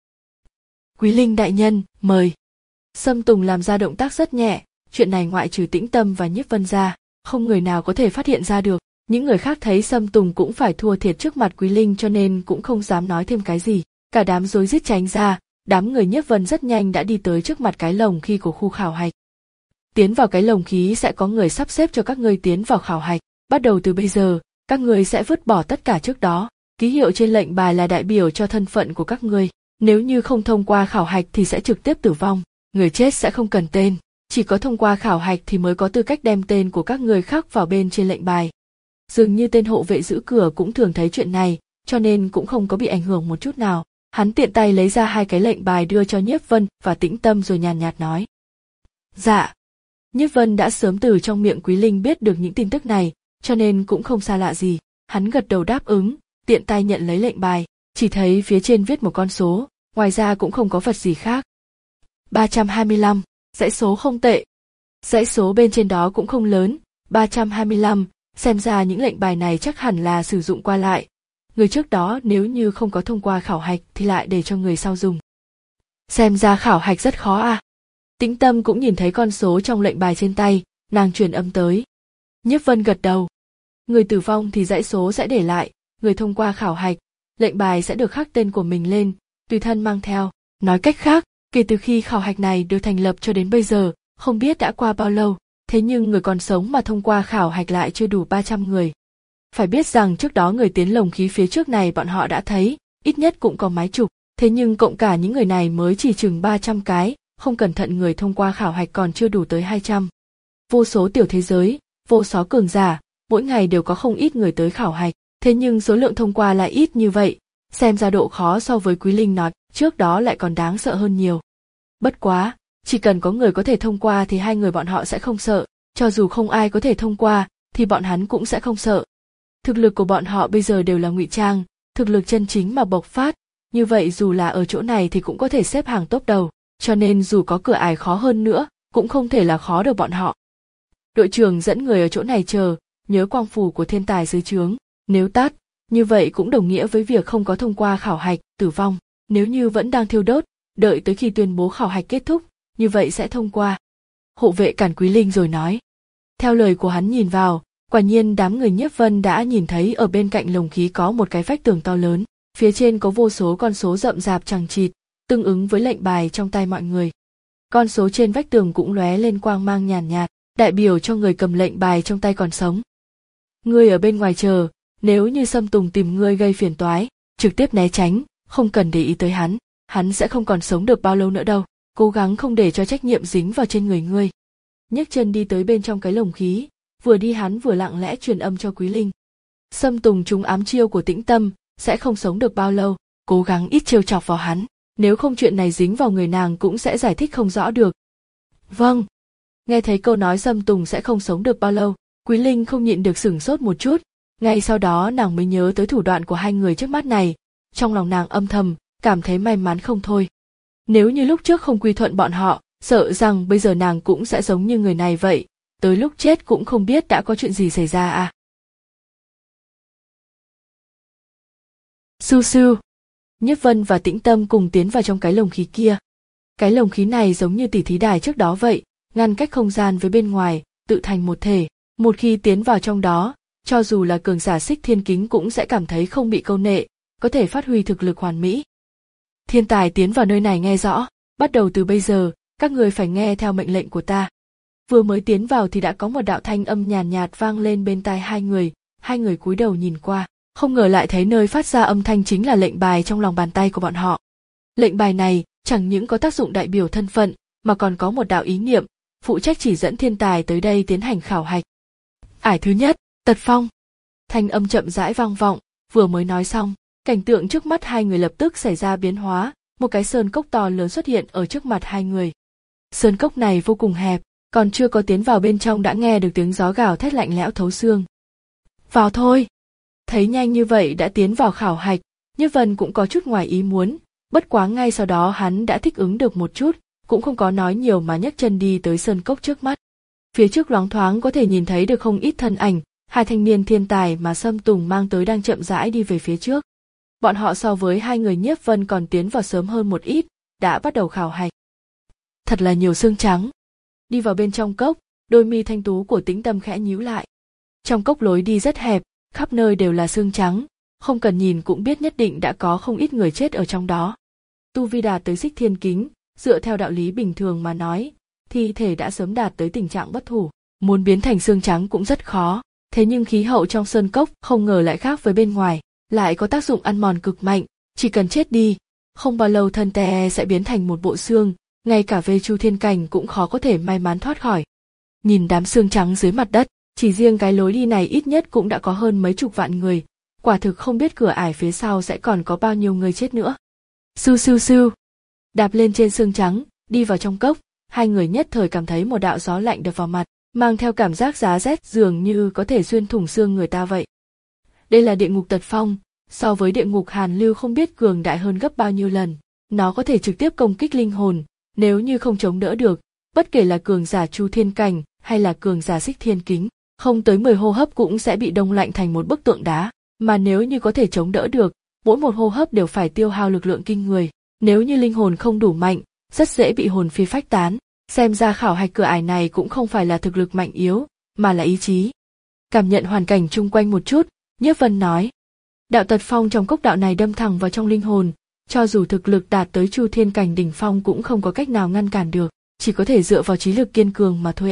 Quý Linh đại nhân, mời. Sâm Tùng làm ra động tác rất nhẹ, chuyện này ngoại trừ Tĩnh Tâm và Nhiếp Vân ra, không người nào có thể phát hiện ra được. Những người khác thấy Sâm Tùng cũng phải thua thiệt trước mặt Quý Linh cho nên cũng không dám nói thêm cái gì. Cả đám rối rít tránh ra, đám người Nhiếp Vân rất nhanh đã đi tới trước mặt cái lồng khí của khu khảo hạch. Tiến vào cái lồng khí sẽ có người sắp xếp cho các ngươi tiến vào khảo hạch. Bắt đầu từ bây giờ, các ngươi sẽ vứt bỏ tất cả trước đó. Ký hiệu trên lệnh bài là đại biểu cho thân phận của các ngươi. Nếu như không thông qua khảo hạch thì sẽ trực tiếp tử vong. Người chết sẽ không cần tên, chỉ có thông qua khảo hạch thì mới có tư cách đem tên của các người khắc vào bên trên lệnh bài. Dường như tên hộ vệ giữ cửa cũng thường thấy chuyện này, cho nên cũng không có bị ảnh hưởng một chút nào. Hắn tiện tay lấy ra hai cái lệnh bài đưa cho Nhiếp Vân và Tĩnh Tâm rồi nhàn nhạt nói. Dạ. Nhiếp Vân đã sớm từ trong miệng Quý Linh biết được những tin tức này, cho nên cũng không xa lạ gì. Hắn gật đầu đáp ứng, tiện tay nhận lấy lệnh bài, chỉ thấy phía trên viết một con số, ngoài ra cũng không có vật gì khác. ba trăm hai mươi lăm, dãy số không tệ. Dãy số bên trên đó cũng không lớn, ba trăm hai mươi lăm, xem ra những lệnh bài này chắc hẳn là sử dụng qua lại. Người trước đó nếu như không có thông qua khảo hạch thì lại để cho người sau dùng. Xem ra khảo hạch rất khó à. Tĩnh Tâm cũng nhìn thấy con số trong lệnh bài trên tay, nàng truyền âm tới. Nhiếp Vân gật đầu. Người tử vong thì dãy số sẽ để lại, người thông qua khảo hạch, lệnh bài sẽ được khắc tên của mình lên, tùy thân mang theo. Nói cách khác, kể từ khi khảo hạch này được thành lập cho đến bây giờ, không biết đã qua bao lâu, thế nhưng người còn sống mà thông qua khảo hạch lại chưa đủ ba trăm người. Phải biết rằng trước đó người tiến lồng khí phía trước này bọn họ đã thấy, ít nhất cũng có mấy chục, thế nhưng cộng cả những người này mới chỉ chừng ba trăm cái, không cẩn thận người thông qua khảo hạch còn chưa đủ tới hai trăm. Vô số tiểu thế giới, vô số cường giả, mỗi ngày đều có không ít người tới khảo hạch, thế nhưng số lượng thông qua lại ít như vậy, xem ra độ khó so với Quý Linh nói trước đó lại còn đáng sợ hơn nhiều. Bất quá, chỉ cần có người có thể thông qua thì hai người bọn họ sẽ không sợ, cho dù không ai có thể thông qua thì bọn hắn cũng sẽ không sợ. Thực lực của bọn họ bây giờ đều là ngụy trang, thực lực chân chính mà bộc phát, như vậy dù là ở chỗ này thì cũng có thể xếp hàng top đầu, cho nên dù có cửa ải khó hơn nữa, cũng không thể là khó được bọn họ. Đội trưởng dẫn người ở chỗ này chờ, nhớ quang phù của thiên tài dưới trướng, nếu tắt, như vậy cũng đồng nghĩa với việc không có thông qua khảo hạch, tử vong, nếu như vẫn đang thiêu đốt, đợi tới khi tuyên bố khảo hạch kết thúc, như vậy sẽ thông qua. Hộ vệ cản Quý Linh rồi nói. Theo lời của hắn nhìn vào, quả nhiên đám người Nhiếp Vân đã nhìn thấy ở bên cạnh lồng khí có một cái vách tường to lớn, phía trên có vô số con số rậm rạp chằng chịt, tương ứng với lệnh bài trong tay mọi người. Con số trên vách tường cũng lóe lên quang mang nhàn nhạt, nhạt, đại biểu cho người cầm lệnh bài trong tay còn sống. Ngươi ở bên ngoài chờ, nếu như Sâm Tùng tìm ngươi gây phiền toái, trực tiếp né tránh, không cần để ý tới hắn, hắn sẽ không còn sống được bao lâu nữa đâu, cố gắng không để cho trách nhiệm dính vào trên người ngươi. Nhấc chân đi tới bên trong cái lồng khí, vừa đi hắn vừa lặng lẽ truyền âm cho Quý Linh. Sâm Tùng trúng ám chiêu của Tĩnh Tâm, sẽ không sống được bao lâu, cố gắng ít trêu chọc vào hắn, nếu không chuyện này dính vào người nàng cũng sẽ giải thích không rõ được. Vâng. Nghe thấy câu nói Sâm Tùng sẽ không sống được bao lâu, Quý Linh không nhịn được sửng sốt một chút, ngay sau đó nàng mới nhớ tới thủ đoạn của hai người trước mắt này, trong lòng nàng âm thầm, cảm thấy may mắn không thôi. Nếu như lúc trước không quy thuận bọn họ, sợ rằng bây giờ nàng cũng sẽ giống như người này vậy, tới lúc chết cũng không biết đã có chuyện gì xảy ra à. Su su. Nhiếp Vân và Tĩnh Tâm cùng tiến vào trong cái lồng khí kia. Cái lồng khí này giống như tỉ thí đài trước đó vậy, ngăn cách không gian với bên ngoài, tự thành một thể. Một khi tiến vào trong đó, cho dù là cường giả Xích Thiên Kính cũng sẽ cảm thấy không bị câu nệ, có thể phát huy thực lực hoàn mỹ. Thiên tài tiến vào nơi này nghe rõ, bắt đầu từ bây giờ, các người phải nghe theo mệnh lệnh của ta. Vừa mới tiến vào thì đã có một đạo thanh âm nhàn nhạt, nhạt vang lên bên tai hai người, hai người cúi đầu nhìn qua, không ngờ lại thấy nơi phát ra âm thanh chính là lệnh bài trong lòng bàn tay của bọn họ. Lệnh bài này chẳng những có tác dụng đại biểu thân phận, mà còn có một đạo ý niệm, phụ trách chỉ dẫn thiên tài tới đây tiến hành khảo hạch. Ải thứ nhất, Tật Phong. Thanh âm chậm rãi vang vọng, vừa mới nói xong, cảnh tượng trước mắt hai người lập tức xảy ra biến hóa, một cái sơn cốc to lớn xuất hiện ở trước mặt hai người. Sơn cốc này vô cùng hẹp, còn chưa có tiến vào bên trong đã nghe được tiếng gió gào thét lạnh lẽo thấu xương. Vào thôi. Thấy nhanh như vậy đã tiến vào khảo hạch, Nhiếp Vân cũng có chút ngoài ý muốn, bất quá ngay sau đó hắn đã thích ứng được một chút, cũng không có nói nhiều mà nhấc chân đi tới sơn cốc trước mắt. Phía trước loáng thoáng có thể nhìn thấy được không ít thân ảnh, hai thanh niên thiên tài mà Sâm Tùng mang tới đang chậm rãi đi về phía trước. Bọn họ so với hai người Nhiếp Vân còn tiến vào sớm hơn một ít, đã bắt đầu khảo hạch. Thật là nhiều xương trắng. Đi vào bên trong cốc, đôi mi thanh tú của Tĩnh Tâm khẽ nhíu lại. Trong cốc lối đi rất hẹp, khắp nơi đều là xương trắng, không cần nhìn cũng biết nhất định đã có không ít người chết ở trong đó. Tu vi đạt tới Xích Thiên Kính, dựa theo đạo lý bình thường mà nói, thi thể đã sớm đạt tới tình trạng bất thủ, muốn biến thành xương trắng cũng rất khó. Thế nhưng khí hậu trong sơn cốc không ngờ lại khác với bên ngoài, lại có tác dụng ăn mòn cực mạnh, chỉ cần chết đi, không bao lâu thân tè sẽ biến thành một bộ xương, ngay cả Vê Chu Thiên Cảnh cũng khó có thể may mắn thoát khỏi. Nhìn đám xương trắng dưới mặt đất, chỉ riêng cái lối đi này ít nhất cũng đã có hơn mấy chục vạn người, quả thực không biết cửa ải phía sau sẽ còn có bao nhiêu người chết nữa. Su su su, đạp lên trên xương trắng, đi vào trong cốc, hai người nhất thời cảm thấy một đạo gió lạnh đập vào mặt, mang theo cảm giác giá rét dường như có thể xuyên thủng xương người ta vậy. Đây là địa ngục Tật Phong, so với địa ngục Hàn Lưu không biết cường đại hơn gấp bao nhiêu lần, nó có thể trực tiếp công kích linh hồn, nếu như không chống đỡ được, bất kể là cường giả Chu Thiên Cảnh hay là cường giả Xích Thiên Kính, không tới mười hô hấp cũng sẽ bị đông lạnh thành một bức tượng đá, mà nếu như có thể chống đỡ được, mỗi một hô hấp đều phải tiêu hao lực lượng kinh người, nếu như linh hồn không đủ mạnh, rất dễ bị hồn phi phách tán. Xem ra khảo hạch cửa ải này cũng không phải là thực lực mạnh yếu, mà là ý chí. Cảm nhận hoàn cảnh chung quanh một chút, Nhiếp Vân nói. Đạo Tật Phong trong cốc đạo này đâm thẳng vào trong linh hồn, cho dù thực lực đạt tới Chu Thiên Cảnh đỉnh phong cũng không có cách nào ngăn cản được, chỉ có thể dựa vào trí lực kiên cường mà thôi a. À.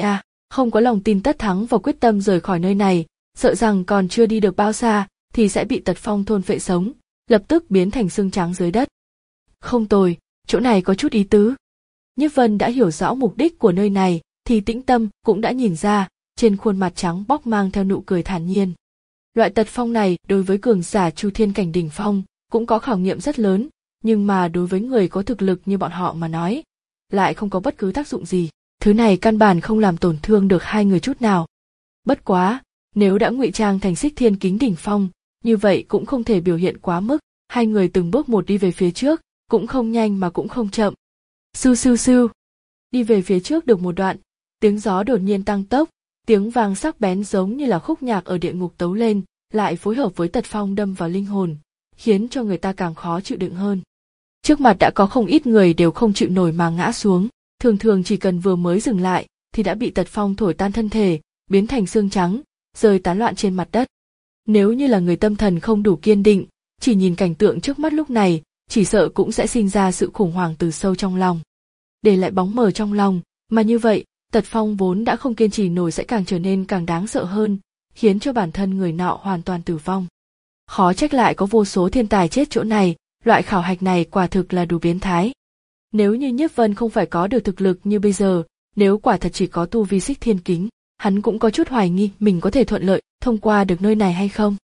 không có lòng tin tất thắng và quyết tâm rời khỏi nơi này, sợ rằng còn chưa đi được bao xa thì sẽ bị tật phong thôn phệ sống, lập tức biến thành xương trắng dưới đất. Không tồi, chỗ này có chút ý tứ. Nhiếp Vân đã hiểu rõ mục đích của nơi này, thì Tĩnh Tâm cũng đã nhìn ra, trên khuôn mặt trắng bóc mang theo nụ cười thản nhiên. Loại tật phong này đối với cường giả Chu Thiên cảnh đỉnh phong cũng có khảo nghiệm rất lớn, nhưng mà đối với người có thực lực như bọn họ mà nói, lại không có bất cứ tác dụng gì. Thứ này căn bản không làm tổn thương được hai người chút nào. Bất quá, nếu đã ngụy trang thành Xích Thiên Kính đỉnh phong, như vậy cũng không thể biểu hiện quá mức. Hai người từng bước một đi về phía trước, cũng không nhanh mà cũng không chậm. Sưu sưu sưu. Đi về phía trước được một đoạn, tiếng gió đột nhiên tăng tốc, tiếng vang sắc bén giống như là khúc nhạc ở địa ngục tấu lên, lại phối hợp với tật phong đâm vào linh hồn, khiến cho người ta càng khó chịu đựng hơn. Trước mặt đã có không ít người đều không chịu nổi mà ngã xuống, thường thường chỉ cần vừa mới dừng lại thì đã bị tật phong thổi tan thân thể, biến thành xương trắng, rơi tán loạn trên mặt đất. Nếu như là người tâm thần không đủ kiên định, chỉ nhìn cảnh tượng trước mắt lúc này, chỉ sợ cũng sẽ sinh ra sự khủng hoảng từ sâu trong lòng. Để lại bóng mờ trong lòng, mà như vậy, tật phong vốn đã không kiên trì nổi sẽ càng trở nên càng đáng sợ hơn, khiến cho bản thân người nọ hoàn toàn tử vong. Khó trách lại có vô số thiên tài chết chỗ này, loại khảo hạch này quả thực là đủ biến thái. Nếu như Nhiếp Vân không phải có được thực lực như bây giờ, nếu quả thật chỉ có tu vi Xích Thiên Kính, hắn cũng có chút hoài nghi mình có thể thuận lợi thông qua được nơi này hay không.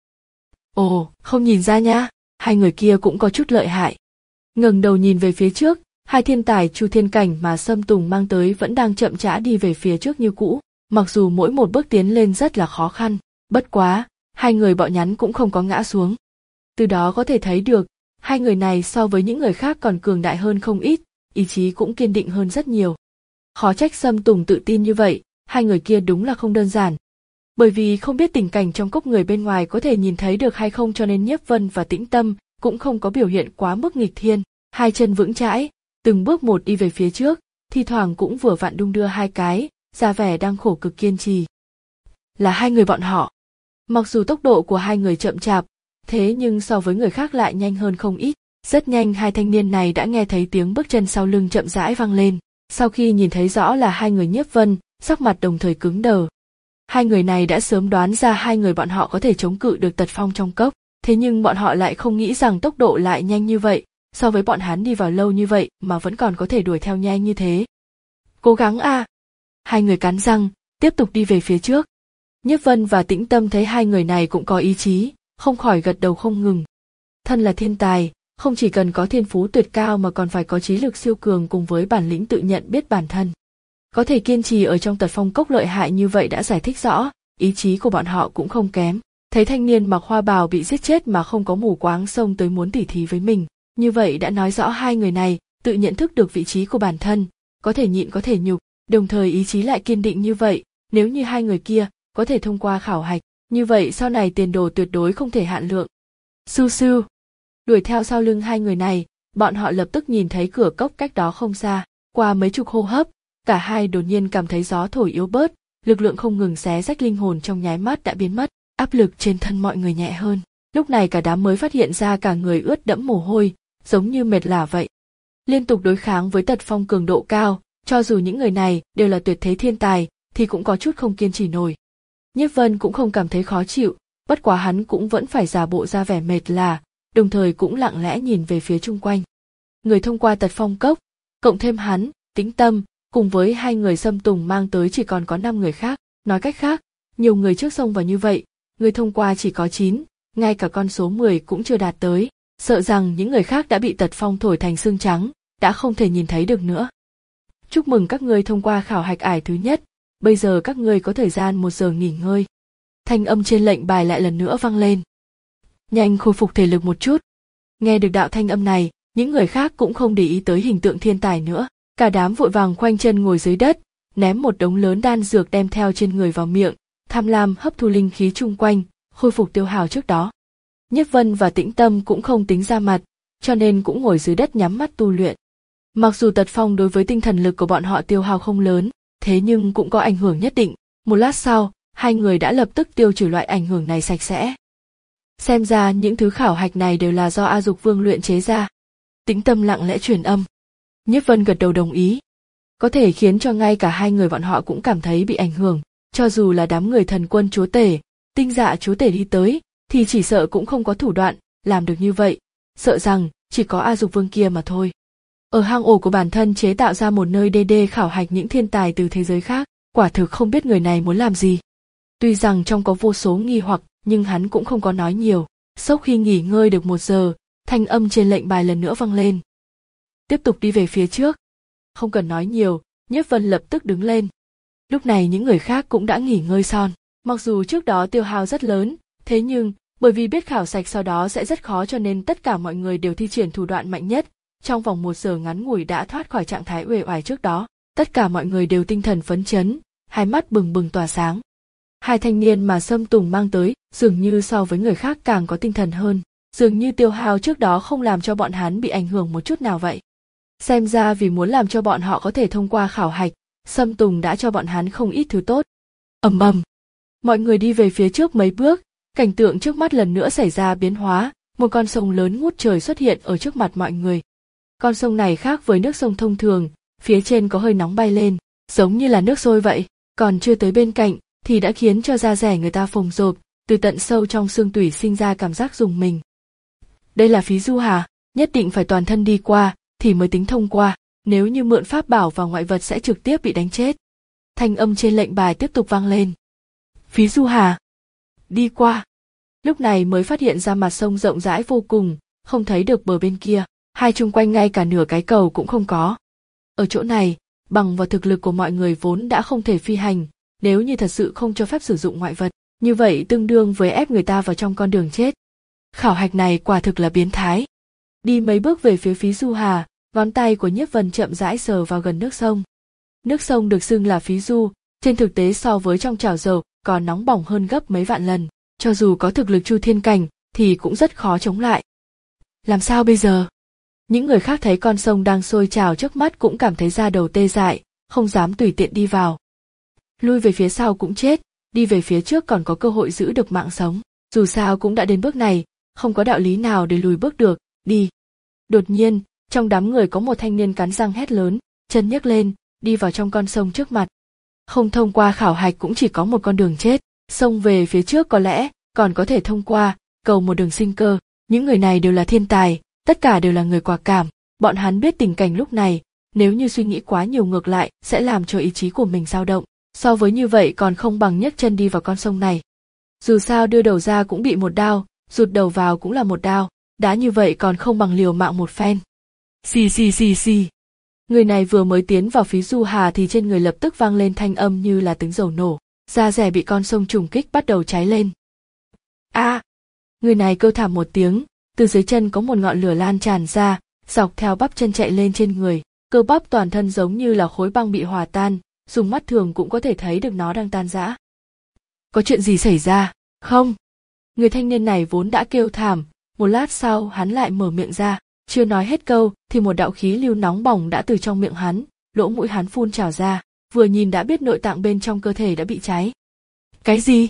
Ồ, không nhìn ra nhá, hai người kia cũng có chút lợi hại. Ngẩng đầu nhìn về phía trước, hai thiên tài Chu Thiên cảnh mà Sâm Tùng mang tới vẫn đang chậm rãi đi về phía trước như cũ, mặc dù mỗi một bước tiến lên rất là khó khăn, bất quá, hai người bọn nhắn cũng không có ngã xuống. Từ đó có thể thấy được, hai người này so với những người khác còn cường đại hơn không ít, ý chí cũng kiên định hơn rất nhiều. Khó trách Sâm Tùng tự tin như vậy, hai người kia đúng là không đơn giản. Bởi vì không biết tình cảnh trong cốc người bên ngoài có thể nhìn thấy được hay không cho nên Nhiếp Vân và Tĩnh Tâm cũng không có biểu hiện quá mức nghịch thiên, hai chân vững chãi, từng bước một đi về phía trước, thi thoảng cũng vừa vặn đung đưa hai cái, ra vẻ đang khổ cực kiên trì. Là hai người bọn họ. Mặc dù tốc độ của hai người chậm chạp, thế nhưng so với người khác lại nhanh hơn không ít. Rất nhanh hai thanh niên này đã nghe thấy tiếng bước chân sau lưng chậm rãi vang lên. Sau khi nhìn thấy rõ là hai người Nhiếp Vân, sắc mặt đồng thời cứng đờ. Hai người này đã sớm đoán ra hai người bọn họ có thể chống cự được tật phong trong cốc, thế nhưng bọn họ lại không nghĩ rằng tốc độ lại nhanh như vậy, so với bọn hắn đi vào lâu như vậy mà vẫn còn có thể đuổi theo nhanh như thế. Cố gắng a! À. Hai người cắn răng, tiếp tục đi về phía trước. Nhiếp Vân và Tĩnh Tâm thấy hai người này cũng có ý chí, không khỏi gật đầu không ngừng. Thân là thiên tài, không chỉ cần có thiên phú tuyệt cao mà còn phải có trí lực siêu cường cùng với bản lĩnh tự nhận biết bản thân. Có thể kiên trì ở trong tật phong cốc lợi hại như vậy đã giải thích rõ, ý chí của bọn họ cũng không kém. Thấy thanh niên mặc hoa bào bị giết chết mà không có mù quáng xông tới muốn tỉ thí với mình, như vậy đã nói rõ hai người này tự nhận thức được vị trí của bản thân, có thể nhịn có thể nhục, đồng thời ý chí lại kiên định như vậy, nếu như hai người kia có thể thông qua khảo hạch, như vậy sau này tiền đồ tuyệt đối không thể hạn lượng. Sưu sưu, đuổi theo sau lưng hai người này, bọn họ lập tức nhìn thấy cửa cốc cách đó không xa, qua mấy chục hô hấp, cả hai đột nhiên cảm thấy gió thổi yếu bớt, lực lượng không ngừng xé rách linh hồn trong nháy mắt đã biến mất, áp lực trên thân mọi người nhẹ hơn. Lúc này cả đám mới phát hiện ra cả người ướt đẫm mồ hôi, giống như mệt lả vậy. Liên tục đối kháng với tật phong cường độ cao, cho dù những người này đều là tuyệt thế thiên tài, thì cũng có chút không kiên trì nổi. Nhiếp Vân cũng không cảm thấy khó chịu, bất quá hắn cũng vẫn phải giả bộ ra vẻ mệt lả, đồng thời cũng lặng lẽ nhìn về phía chung quanh. Người thông qua tật phong cốc, cộng thêm hắn, Tĩnh Tâm, cùng với hai người Sâm Tùng mang tới chỉ còn có năm người khác, nói cách khác, nhiều người trước xông vào như vậy, người thông qua chỉ có chín, ngay cả con số mười cũng chưa đạt tới, sợ rằng những người khác đã bị tật phong thổi thành xương trắng, đã không thể nhìn thấy được nữa. Chúc mừng các ngươi thông qua khảo hạch ải thứ nhất, bây giờ các ngươi có thời gian một giờ nghỉ ngơi. Thanh âm trên lệnh bài lại lần nữa vang lên. Nhanh khôi phục thể lực một chút. Nghe được đạo thanh âm này, những người khác cũng không để ý tới hình tượng thiên tài nữa. Cả đám vội vàng khoanh chân ngồi dưới đất, ném một đống lớn đan dược đem theo trên người vào miệng, tham lam hấp thu linh khí chung quanh, khôi phục tiêu hao trước đó. Nhiếp Vân và Tĩnh Tâm cũng không tính ra mặt, cho nên cũng ngồi dưới đất nhắm mắt tu luyện. Mặc dù tật phong đối với tinh thần lực của bọn họ tiêu hao không lớn, thế nhưng cũng có ảnh hưởng nhất định. Một lát sau, hai người đã lập tức tiêu trừ loại ảnh hưởng này sạch sẽ. Xem ra những thứ khảo hạch này đều là do A Dục Vương luyện chế ra. Tĩnh Tâm lặng lẽ truyền âm. Nhiếp Vân gật đầu đồng ý. có thể khiến cho ngay cả hai người bọn họ cũng cảm thấy bị ảnh hưởng. Cho dù là đám người thần quân chúa tể, tinh dạ chúa tể đi tới, thì chỉ sợ cũng không có thủ đoạn làm được như vậy, sợ rằng chỉ có A Dục Vương kia mà thôi. Ở hang ổ của bản thân chế tạo ra một nơi đê đê khảo hạch những thiên tài từ thế giới khác, quả thực không biết người này muốn làm gì. Tuy rằng trong có vô số nghi hoặc, nhưng hắn cũng không có nói nhiều. Sau khi nghỉ ngơi được một giờ, thanh âm trên lệnh bài lần nữa vang lên. Tiếp tục đi về phía trước. Không cần nói nhiều, Nhiếp Vân lập tức đứng lên. Lúc này những người khác cũng đã nghỉ ngơi son. Mặc dù trước đó tiêu hao rất lớn, thế nhưng bởi vì biết khảo sạch sau đó sẽ rất khó cho nên tất cả mọi người đều thi triển thủ đoạn mạnh nhất. Trong vòng một giờ ngắn ngủi đã thoát khỏi trạng thái uể oải trước đó. Tất cả mọi người đều tinh thần phấn chấn, hai mắt bừng bừng tỏa sáng. Hai thanh niên mà Sâm Tùng mang tới, dường như so với người khác càng có tinh thần hơn. Dường như tiêu hao trước đó không làm cho bọn hắn bị ảnh hưởng một chút nào vậy. Xem ra vì muốn làm cho bọn họ có thể thông qua khảo hạch, Sâm Tùng đã cho bọn hắn không ít thứ tốt. Ầm ầm. Mọi người đi về phía trước mấy bước, cảnh tượng trước mắt lần nữa xảy ra biến hóa, một con sông lớn ngút trời xuất hiện ở trước mặt mọi người. Con sông này khác với nước sông thông thường, phía trên có hơi nóng bay lên, giống như là nước sôi vậy, còn chưa tới bên cạnh thì đã khiến cho da rẻ người ta phồng rộp, từ tận sâu trong xương tủy sinh ra cảm giác rùng mình. Đây là phí du hà, nhất định phải toàn thân đi qua thì mới tính thông qua, nếu như mượn pháp bảo và ngoại vật sẽ trực tiếp bị đánh chết. Thanh âm trên lệnh bài tiếp tục vang lên. Phí du hà, đi qua. Lúc này mới phát hiện ra mặt sông rộng rãi vô cùng, không thấy được bờ bên kia, hai chung quanh ngay cả nửa cái cầu cũng không có. Ở chỗ này, bằng vào thực lực của mọi người vốn đã không thể phi hành, nếu như thật sự không cho phép sử dụng ngoại vật, như vậy tương đương với ép người ta vào trong con đường chết. Khảo hạch này quả thực là biến thái. Đi mấy bước về phía phí du hà, ngón tay của Nhiếp Vân chậm rãi sờ vào gần nước sông. Nước sông được xưng là phí du, trên thực tế so với trong chảo dầu còn nóng bỏng hơn gấp mấy vạn lần, cho dù có thực lực Chu Thiên Cảnh thì cũng rất khó chống lại. Làm sao bây giờ? Những người khác thấy con sông đang sôi trào trước mắt cũng cảm thấy da đầu tê dại, không dám tùy tiện đi vào. Lui về phía sau cũng chết, đi về phía trước còn có cơ hội giữ được mạng sống. Dù sao cũng đã đến bước này, không có đạo lý nào để lùi bước được, đi. Đột nhiên, trong đám người có một thanh niên cắn răng hét lớn, chân nhấc lên, đi vào trong con sông trước mặt. Không thông qua khảo hạch cũng chỉ có một con đường chết, xông về phía trước có lẽ còn có thể thông qua, cầu một đường sinh cơ. Những người này đều là thiên tài, tất cả đều là người quả cảm, bọn hắn biết tình cảnh lúc này, nếu như suy nghĩ quá nhiều ngược lại sẽ làm cho ý chí của mình dao động, so với như vậy còn không bằng nhấc chân đi vào con sông này. Dù sao đưa đầu ra cũng bị một đao, rụt đầu vào cũng là một đao, đã như vậy còn không bằng liều mạng một phen. Xì xì xì xì. Người này vừa mới tiến vào phí du hà thì trên người lập tức vang lên thanh âm như là tiếng dầu nổ, da rẻ bị con sông trùng kích bắt đầu cháy lên. A! À, người này kêu thảm một tiếng, từ dưới chân có một ngọn lửa lan tràn ra, dọc theo bắp chân chạy lên trên người, cơ bắp toàn thân giống như là khối băng bị hòa tan, dùng mắt thường cũng có thể thấy được nó đang tan rã. Có chuyện gì xảy ra, không? Người thanh niên này vốn đã kêu thảm, một lát sau hắn lại mở miệng ra, chưa nói hết câu thì một đạo khí lưu nóng bỏng đã từ trong miệng hắn, lỗ mũi hắn phun trào ra, vừa nhìn đã biết nội tạng bên trong cơ thể đã bị cháy. Cái gì?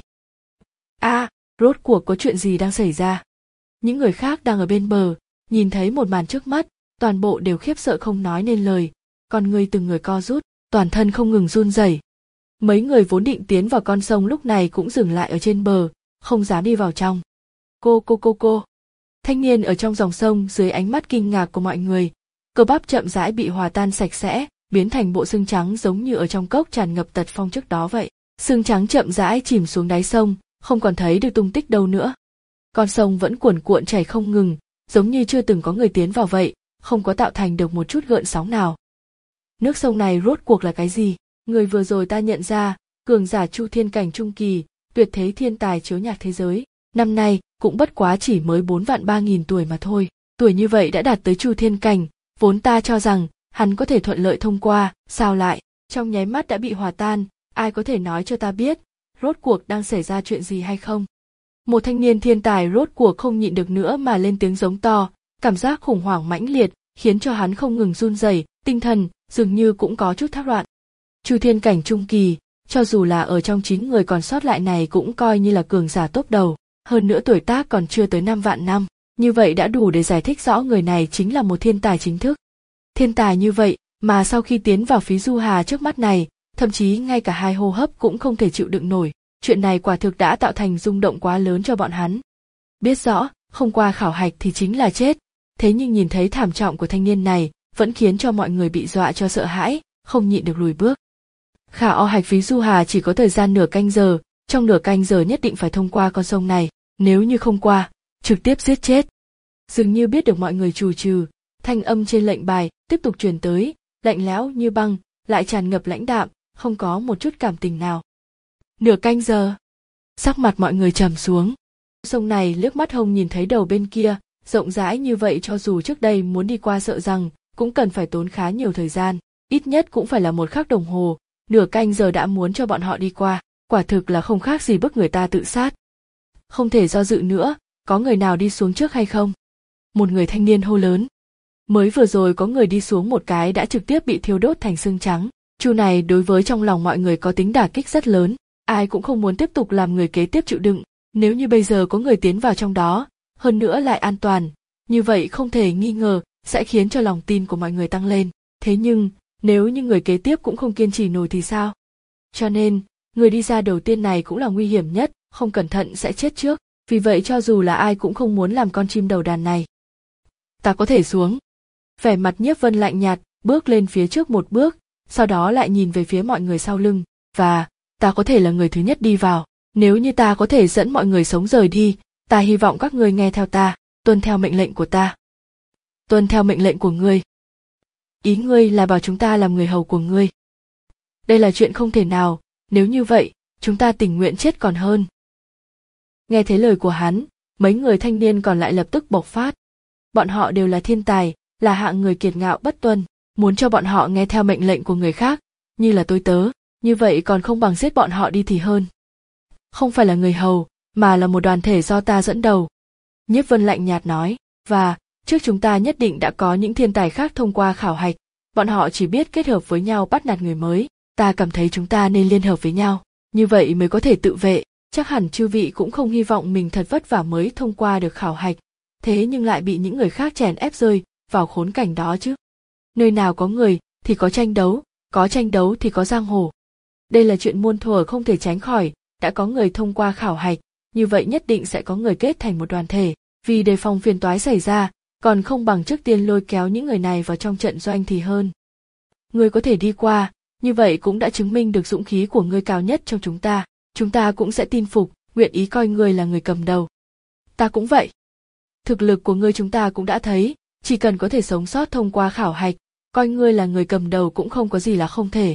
A, à, rốt cuộc có chuyện gì đang xảy ra? Những người khác đang ở bên bờ, nhìn thấy một màn trước mắt, toàn bộ đều khiếp sợ không nói nên lời, con người từng người co rút, toàn thân không ngừng run rẩy. Mấy người vốn định tiến vào con sông lúc này cũng dừng lại ở trên bờ, không dám đi vào trong. Cô cô cô cô. Thanh niên ở trong dòng sông dưới ánh mắt kinh ngạc của mọi người, cơ bắp chậm rãi bị hòa tan sạch sẽ, biến thành bộ xương trắng giống như ở trong cốc tràn ngập tật phong trước đó vậy. Xương trắng chậm rãi chìm xuống đáy sông, không còn thấy được tung tích đâu nữa. Con sông vẫn cuồn cuộn chảy không ngừng, giống như chưa từng có người tiến vào vậy, không có tạo thành được một chút gợn sóng nào. Nước sông này rốt cuộc là cái gì? Người vừa rồi ta nhận ra, cường giả Chu Thiên Cảnh trung kỳ, tuyệt thế thiên tài chiếu nhạc thế giới, năm nay cũng bất quá chỉ mới bốn vạn ba nghìn tuổi mà thôi, tuổi như vậy đã đạt tới Chu Thiên Cảnh, vốn ta cho rằng hắn có thể thuận lợi thông qua, sao lại, trong nháy mắt đã bị hòa tan, ai có thể nói cho ta biết, rốt cuộc đang xảy ra chuyện gì hay không? Một thanh niên thiên tài rốt cuộc không nhịn được nữa mà lên tiếng giống to, cảm giác khủng hoảng mãnh liệt, khiến cho hắn không ngừng run rẩy, tinh thần dường như cũng có chút thác loạn. Chu Thiên Cảnh trung kỳ, cho dù là ở trong chín người còn sót lại này cũng coi như là cường giả top đầu, hơn nữa tuổi tác còn chưa tới năm vạn năm, như vậy đã đủ để giải thích rõ người này chính là một thiên tài chính thức. Thiên tài như vậy, mà sau khi tiến vào Phí Du Hà trước mắt này, thậm chí ngay cả hai hô hấp cũng không thể chịu đựng nổi. Chuyện này quả thực đã tạo thành rung động quá lớn cho bọn hắn. Biết rõ, không qua khảo hạch thì chính là chết, thế nhưng nhìn thấy thảm trọng của thanh niên này, vẫn khiến cho mọi người bị dọa cho sợ hãi, không nhịn được lùi bước. Khảo hạch Phí Du Hà chỉ có thời gian nửa canh giờ, trong nửa canh giờ nhất định phải thông qua con sông này, nếu như không qua, trực tiếp giết chết. Dường như biết được mọi người trù trừ, thanh âm trên lệnh bài tiếp tục truyền tới, lạnh lẽo như băng, lại tràn ngập lãnh đạm, không có một chút cảm tình nào. Nửa canh giờ, sắc mặt mọi người trầm xuống. Sông này liếc mắt hông nhìn thấy đầu bên kia, rộng rãi như vậy cho dù trước đây muốn đi qua sợ rằng cũng cần phải tốn khá nhiều thời gian, ít nhất cũng phải là một khắc đồng hồ, nửa canh giờ đã muốn cho bọn họ đi qua, quả thực là không khác gì bức người ta tự sát. Không thể do dự nữa, có người nào đi xuống trước hay không? Một người thanh niên hô lớn. Mới vừa rồi có người đi xuống một cái đã trực tiếp bị thiêu đốt thành xương trắng. Chu này đối với trong lòng mọi người có tính đả kích rất lớn, ai cũng không muốn tiếp tục làm người kế tiếp chịu đựng. Nếu như bây giờ có người tiến vào trong đó, hơn nữa lại an toàn, như vậy không thể nghi ngờ sẽ khiến cho lòng tin của mọi người tăng lên. Thế nhưng, nếu như người kế tiếp cũng không kiên trì nổi thì sao? Cho nên, người đi ra đầu tiên này cũng là nguy hiểm nhất, không cẩn thận sẽ chết trước. Vì vậy cho dù là ai cũng không muốn làm con chim đầu đàn này. Ta có thể xuống. Vẻ mặt Nhiếp Vân lạnh nhạt, bước lên phía trước một bước, sau đó lại nhìn về phía mọi người sau lưng, và, ta có thể là người thứ nhất đi vào. Nếu như ta có thể dẫn mọi người sống rời đi, ta hy vọng các ngươi nghe theo ta, tuân theo mệnh lệnh của ta. Tuân theo mệnh lệnh của ngươi. Ý ngươi là bảo chúng ta làm người hầu của ngươi. Đây là chuyện không thể nào, nếu như vậy, chúng ta tình nguyện chết còn hơn. Nghe thấy lời của hắn, mấy người thanh niên còn lại lập tức bộc phát. Bọn họ đều là thiên tài, là hạng người kiệt ngạo bất tuân, muốn cho bọn họ nghe theo mệnh lệnh của người khác, như là tôi tớ, như vậy còn không bằng giết bọn họ đi thì hơn. Không phải là người hầu, mà là một đoàn thể do ta dẫn đầu. Nhiếp Vân lạnh nhạt nói, và, trước chúng ta nhất định đã có những thiên tài khác thông qua khảo hạch, bọn họ chỉ biết kết hợp với nhau bắt nạt người mới, ta cảm thấy chúng ta nên liên hợp với nhau, như vậy mới có thể tự vệ. Chắc hẳn chư vị cũng không hy vọng mình thật vất vả mới thông qua được khảo hạch, thế nhưng lại bị những người khác chèn ép rơi vào khốn cảnh đó chứ. Nơi nào có người thì có tranh đấu, có tranh đấu thì có giang hồ. Đây là chuyện muôn thuở không thể tránh khỏi, đã có người thông qua khảo hạch, như vậy nhất định sẽ có người kết thành một đoàn thể, vì đề phòng phiền toái xảy ra, còn không bằng trước tiên lôi kéo những người này vào trong trận doanh thì hơn. Ngươi có thể đi qua, như vậy cũng đã chứng minh được dũng khí của ngươi cao nhất trong chúng ta. Chúng ta cũng sẽ tin phục, nguyện ý coi ngươi là người cầm đầu. Ta cũng vậy. Thực lực của ngươi chúng ta cũng đã thấy, chỉ cần có thể sống sót thông qua khảo hạch, coi ngươi là người cầm đầu cũng không có gì là không thể.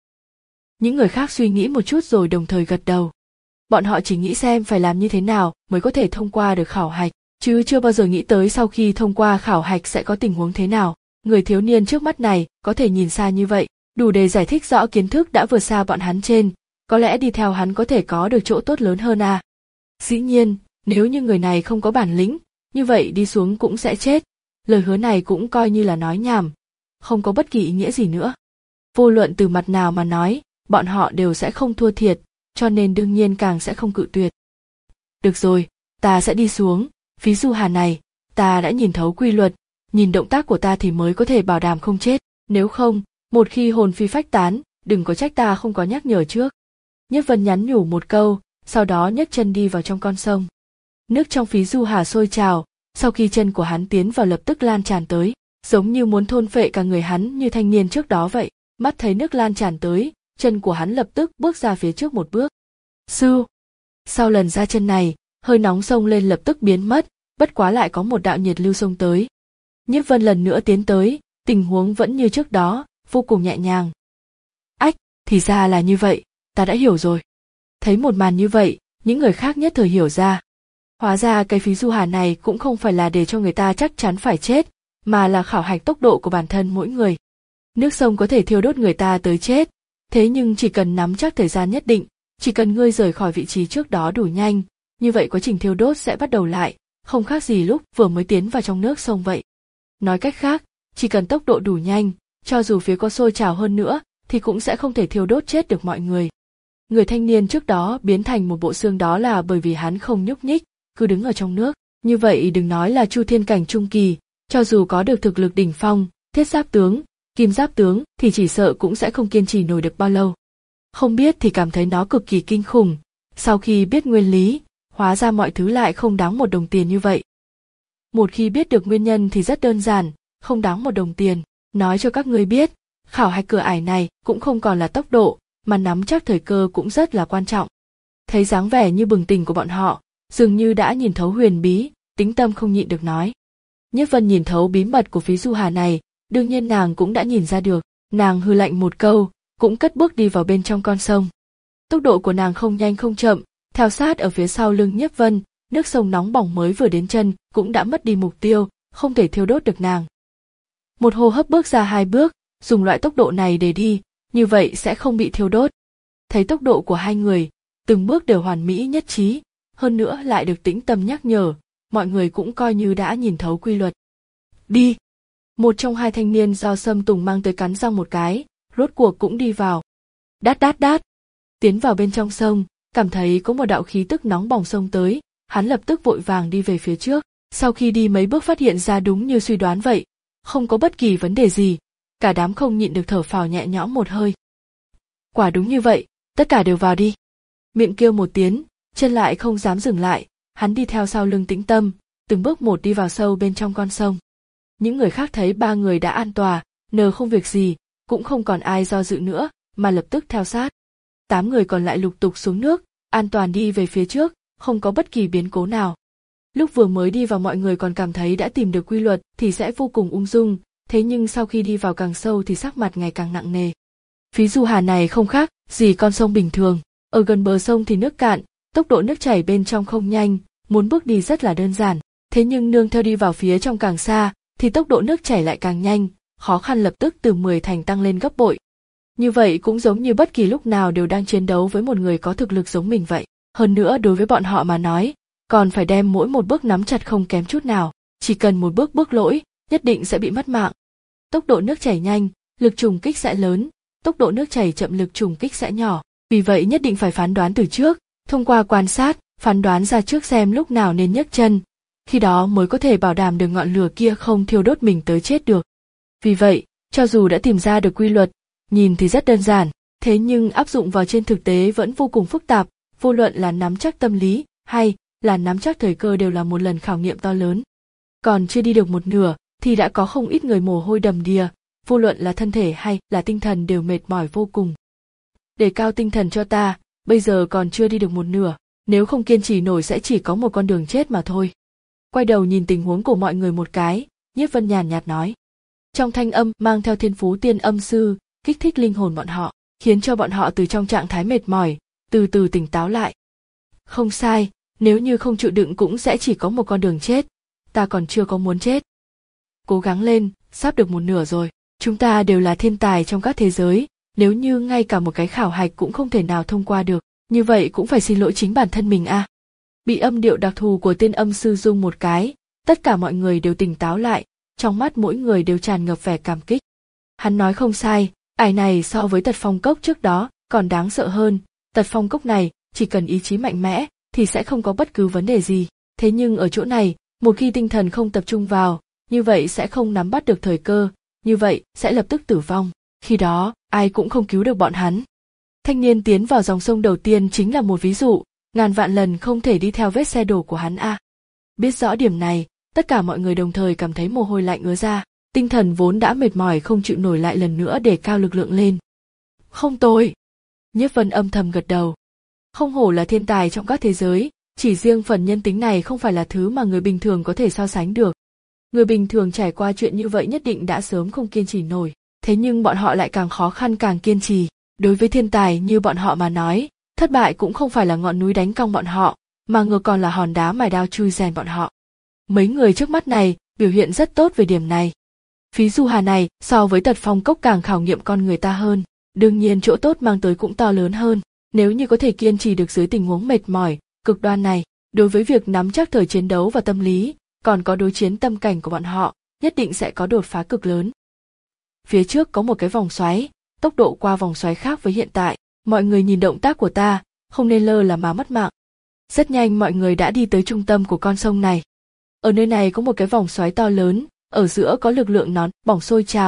Những người khác suy nghĩ một chút rồi đồng thời gật đầu. Bọn họ chỉ nghĩ xem phải làm như thế nào mới có thể thông qua được khảo hạch, chứ chưa bao giờ nghĩ tới sau khi thông qua khảo hạch sẽ có tình huống thế nào. Người thiếu niên trước mắt này có thể nhìn xa như vậy, đủ để giải thích rõ kiến thức đã vượt xa bọn hắn trên. Có lẽ đi theo hắn có thể có được chỗ tốt lớn hơn à. Dĩ nhiên, nếu như người này không có bản lĩnh, như vậy đi xuống cũng sẽ chết. Lời hứa này cũng coi như là nói nhảm, không có bất kỳ ý nghĩa gì nữa. Vô luận từ mặt nào mà nói, bọn họ đều sẽ không thua thiệt, cho nên đương nhiên càng sẽ không cự tuyệt. Được rồi, ta sẽ đi xuống, Phí Du Hà này, ta đã nhìn thấu quy luật, nhìn động tác của ta thì mới có thể bảo đảm không chết, nếu không, một khi hồn phi phách tán, đừng có trách ta không có nhắc nhở trước. Nhất Vân nhắn nhủ một câu, sau đó nhấc chân đi vào trong con sông. Nước trong Phí Du Hà sôi trào, sau khi chân của hắn tiến vào lập tức lan tràn tới, giống như muốn thôn phệ cả người hắn như thanh niên trước đó vậy. Mắt thấy nước lan tràn tới, chân của hắn lập tức bước ra phía trước một bước. Sư! Sau lần ra chân này, hơi nóng sông lên lập tức biến mất, bất quá lại có một đạo nhiệt lưu sông tới. Nhiếp Vân lần nữa tiến tới, tình huống vẫn như trước đó, vô cùng nhẹ nhàng. Ách, thì ra là như vậy. Ta đã hiểu rồi. Thấy một màn như vậy, những người khác nhất thời hiểu ra. Hóa ra cái Phí Du Hà này cũng không phải là để cho người ta chắc chắn phải chết, mà là khảo hạch tốc độ của bản thân mỗi người. Nước sông có thể thiêu đốt người ta tới chết, thế nhưng chỉ cần nắm chắc thời gian nhất định, chỉ cần ngươi rời khỏi vị trí trước đó đủ nhanh, như vậy quá trình thiêu đốt sẽ bắt đầu lại, không khác gì lúc vừa mới tiến vào trong nước sông vậy. Nói cách khác, chỉ cần tốc độ đủ nhanh, cho dù phía có sôi trào hơn nữa, thì cũng sẽ không thể thiêu đốt chết được mọi người. Người thanh niên trước đó biến thành một bộ xương đó là bởi vì hắn không nhúc nhích, cứ đứng ở trong nước. Như vậy đừng nói là Chu Thiên cảnh trung kỳ, cho dù có được thực lực đỉnh phong, thiết giáp tướng, Kim Giáp tướng thì chỉ sợ cũng sẽ không kiên trì nổi được bao lâu. Không biết thì cảm thấy nó cực kỳ kinh khủng, sau khi biết nguyên lý, hóa ra mọi thứ lại không đáng một đồng tiền như vậy. Một khi biết được nguyên nhân thì rất đơn giản, không đáng một đồng tiền. Nói cho các ngươi biết, khảo hạch cửa ải này cũng không còn là tốc độ, mà nắm chắc thời cơ cũng rất là quan trọng. Thấy dáng vẻ như bừng tỉnh của bọn họ, dường như đã nhìn thấu huyền bí, Tĩnh Tâm không nhịn được nói. Nhiếp Vân nhìn thấu bí mật của Phí Du Hà này, đương nhiên nàng cũng đã nhìn ra được, nàng hừ lạnh một câu, cũng cất bước đi vào bên trong con sông. Tốc độ của nàng không nhanh không chậm, theo sát ở phía sau lưng Nhiếp Vân, nước sông nóng bỏng mới vừa đến chân cũng đã mất đi mục tiêu, không thể thiêu đốt được nàng. Một hô hấp bước ra hai bước, dùng loại tốc độ này để đi, như vậy sẽ không bị thiêu đốt. Thấy tốc độ của hai người, từng bước đều hoàn mỹ nhất trí, hơn nữa lại được Tĩnh Tâm nhắc nhở, mọi người cũng coi như đã nhìn thấu quy luật. Đi! Một trong hai thanh niên do Sâm Tùng mang tới cắn răng một cái, rốt cuộc cũng đi vào. Đát đát đát! Tiến vào bên trong sông, cảm thấy có một đạo khí tức nóng bỏng xông tới, hắn lập tức vội vàng đi về phía trước, sau khi đi mấy bước phát hiện ra đúng như suy đoán vậy, không có bất kỳ vấn đề gì, cả đám không nhịn được thở phào nhẹ nhõm một hơi. Quả đúng như vậy, tất cả đều vào đi. Miệng kêu một tiếng, chân lại không dám dừng lại, hắn đi theo sau lưng Tĩnh Tâm, từng bước một đi vào sâu bên trong con sông. Những người khác thấy ba người đã an toàn, nờ không việc gì, cũng không còn ai do dự nữa, mà lập tức theo sát. Tám người còn lại lục tục xuống nước, an toàn đi về phía trước, không có bất kỳ biến cố nào. Lúc vừa mới đi vào mọi người còn cảm thấy đã tìm được quy luật thì sẽ vô cùng ung dung, thế nhưng sau khi đi vào càng sâu thì sắc mặt ngày càng nặng nề. Phí Du Hà này không khác gì con sông bình thường, ở gần bờ sông thì nước cạn, tốc độ nước chảy bên trong không nhanh, muốn bước đi rất là đơn giản, thế nhưng nương theo đi vào phía trong càng xa, thì tốc độ nước chảy lại càng nhanh, khó khăn lập tức từ mười thành tăng lên gấp bội. Như vậy cũng giống như bất kỳ lúc nào đều đang chiến đấu với một người có thực lực giống mình vậy. Hơn nữa đối với bọn họ mà nói, còn phải đem mỗi một bước nắm chặt không kém chút nào, chỉ cần một bước bước lỗi, nhất định sẽ bị mất mạng. Tốc độ nước chảy nhanh, lực trùng kích sẽ lớn, tốc độ nước chảy chậm lực trùng kích sẽ nhỏ, vì vậy nhất định phải phán đoán từ trước, thông qua quan sát, phán đoán ra trước xem lúc nào nên nhấc chân, khi đó mới có thể bảo đảm được ngọn lửa kia không thiêu đốt mình tới chết được. Vì vậy, cho dù đã tìm ra được quy luật, nhìn thì rất đơn giản, thế nhưng áp dụng vào trên thực tế vẫn vô cùng phức tạp, vô luận là nắm chắc tâm lý hay là nắm chắc thời cơ đều là một lần khảo nghiệm to lớn. Còn chưa đi được một nửa thì đã có không ít người mồ hôi đầm đìa, vô luận là thân thể hay là tinh thần đều mệt mỏi vô cùng. Đề cao tinh thần cho ta, bây giờ còn chưa đi được một nửa, nếu không kiên trì nổi sẽ chỉ có một con đường chết mà thôi. Quay đầu nhìn tình huống của mọi người một cái, Nhiếp Vân nhàn nhạt nói. Trong thanh âm mang theo thiên phú tiên âm sư, kích thích linh hồn bọn họ, khiến cho bọn họ từ trong trạng thái mệt mỏi, từ từ tỉnh táo lại. Không sai, nếu như không chịu đựng cũng sẽ chỉ có một con đường chết, ta còn chưa có muốn chết. Cố gắng lên, sắp được một nửa rồi, chúng ta đều là thiên tài trong các thế giới, nếu như ngay cả một cái khảo hạch cũng không thể nào thông qua được, như vậy cũng phải xin lỗi chính bản thân mình a. À. Bị âm điệu đặc thù của tiên âm sư rung một cái, tất cả mọi người đều tỉnh táo lại, trong mắt mỗi người đều tràn ngập vẻ cảm kích. Hắn nói không sai, ải này so với Tật Phong Cốc trước đó còn đáng sợ hơn, Tật Phong Cốc này chỉ cần ý chí mạnh mẽ thì sẽ không có bất cứ vấn đề gì, thế nhưng ở chỗ này, một khi tinh thần không tập trung vào, như vậy sẽ không nắm bắt được thời cơ, như vậy sẽ lập tức tử vong, khi đó ai cũng không cứu được bọn hắn. Thanh niên tiến vào dòng sông đầu tiên chính là một ví dụ, ngàn vạn lần không thể đi theo vết xe đổ của hắn a. À. Biết rõ điểm này, tất cả mọi người đồng thời cảm thấy mồ hôi lạnh ứa ra, tinh thần vốn đã mệt mỏi không chịu nổi lại lần nữa để cao lực lượng lên. Không tồi. Nhiếp Vân âm thầm gật đầu. Không hổ là thiên tài trong các thế giới, chỉ riêng phần nhân tính này không phải là thứ mà người bình thường có thể so sánh được. Người bình thường trải qua chuyện như vậy nhất định đã sớm không kiên trì nổi, thế nhưng bọn họ lại càng khó khăn càng kiên trì. Đối với thiên tài như bọn họ mà nói, thất bại cũng không phải là ngọn núi đánh cong bọn họ, mà ngược còn là hòn đá mài đao chui rèn bọn họ. Mấy người trước mắt này biểu hiện rất tốt về điểm này. Phí Du Hà này so với Tật Phong Cốc càng khảo nghiệm con người ta hơn, đương nhiên chỗ tốt mang tới cũng to lớn hơn. Nếu như có thể kiên trì được dưới tình huống mệt mỏi, cực đoan này, đối với việc nắm chắc thời chiến đấu và tâm lý, còn có đối chiến tâm cảnh của bọn họ, nhất định sẽ có đột phá cực lớn. Phía trước có một cái vòng xoáy, tốc độ qua vòng xoáy khác với hiện tại, mọi người nhìn động tác của ta, không nên lơ là mà mất mạng. Rất nhanh mọi người đã đi tới trung tâm của con sông này. Ở nơi này có một cái vòng xoáy to lớn, ở giữa có lực lượng nóng bỏng sôi trào,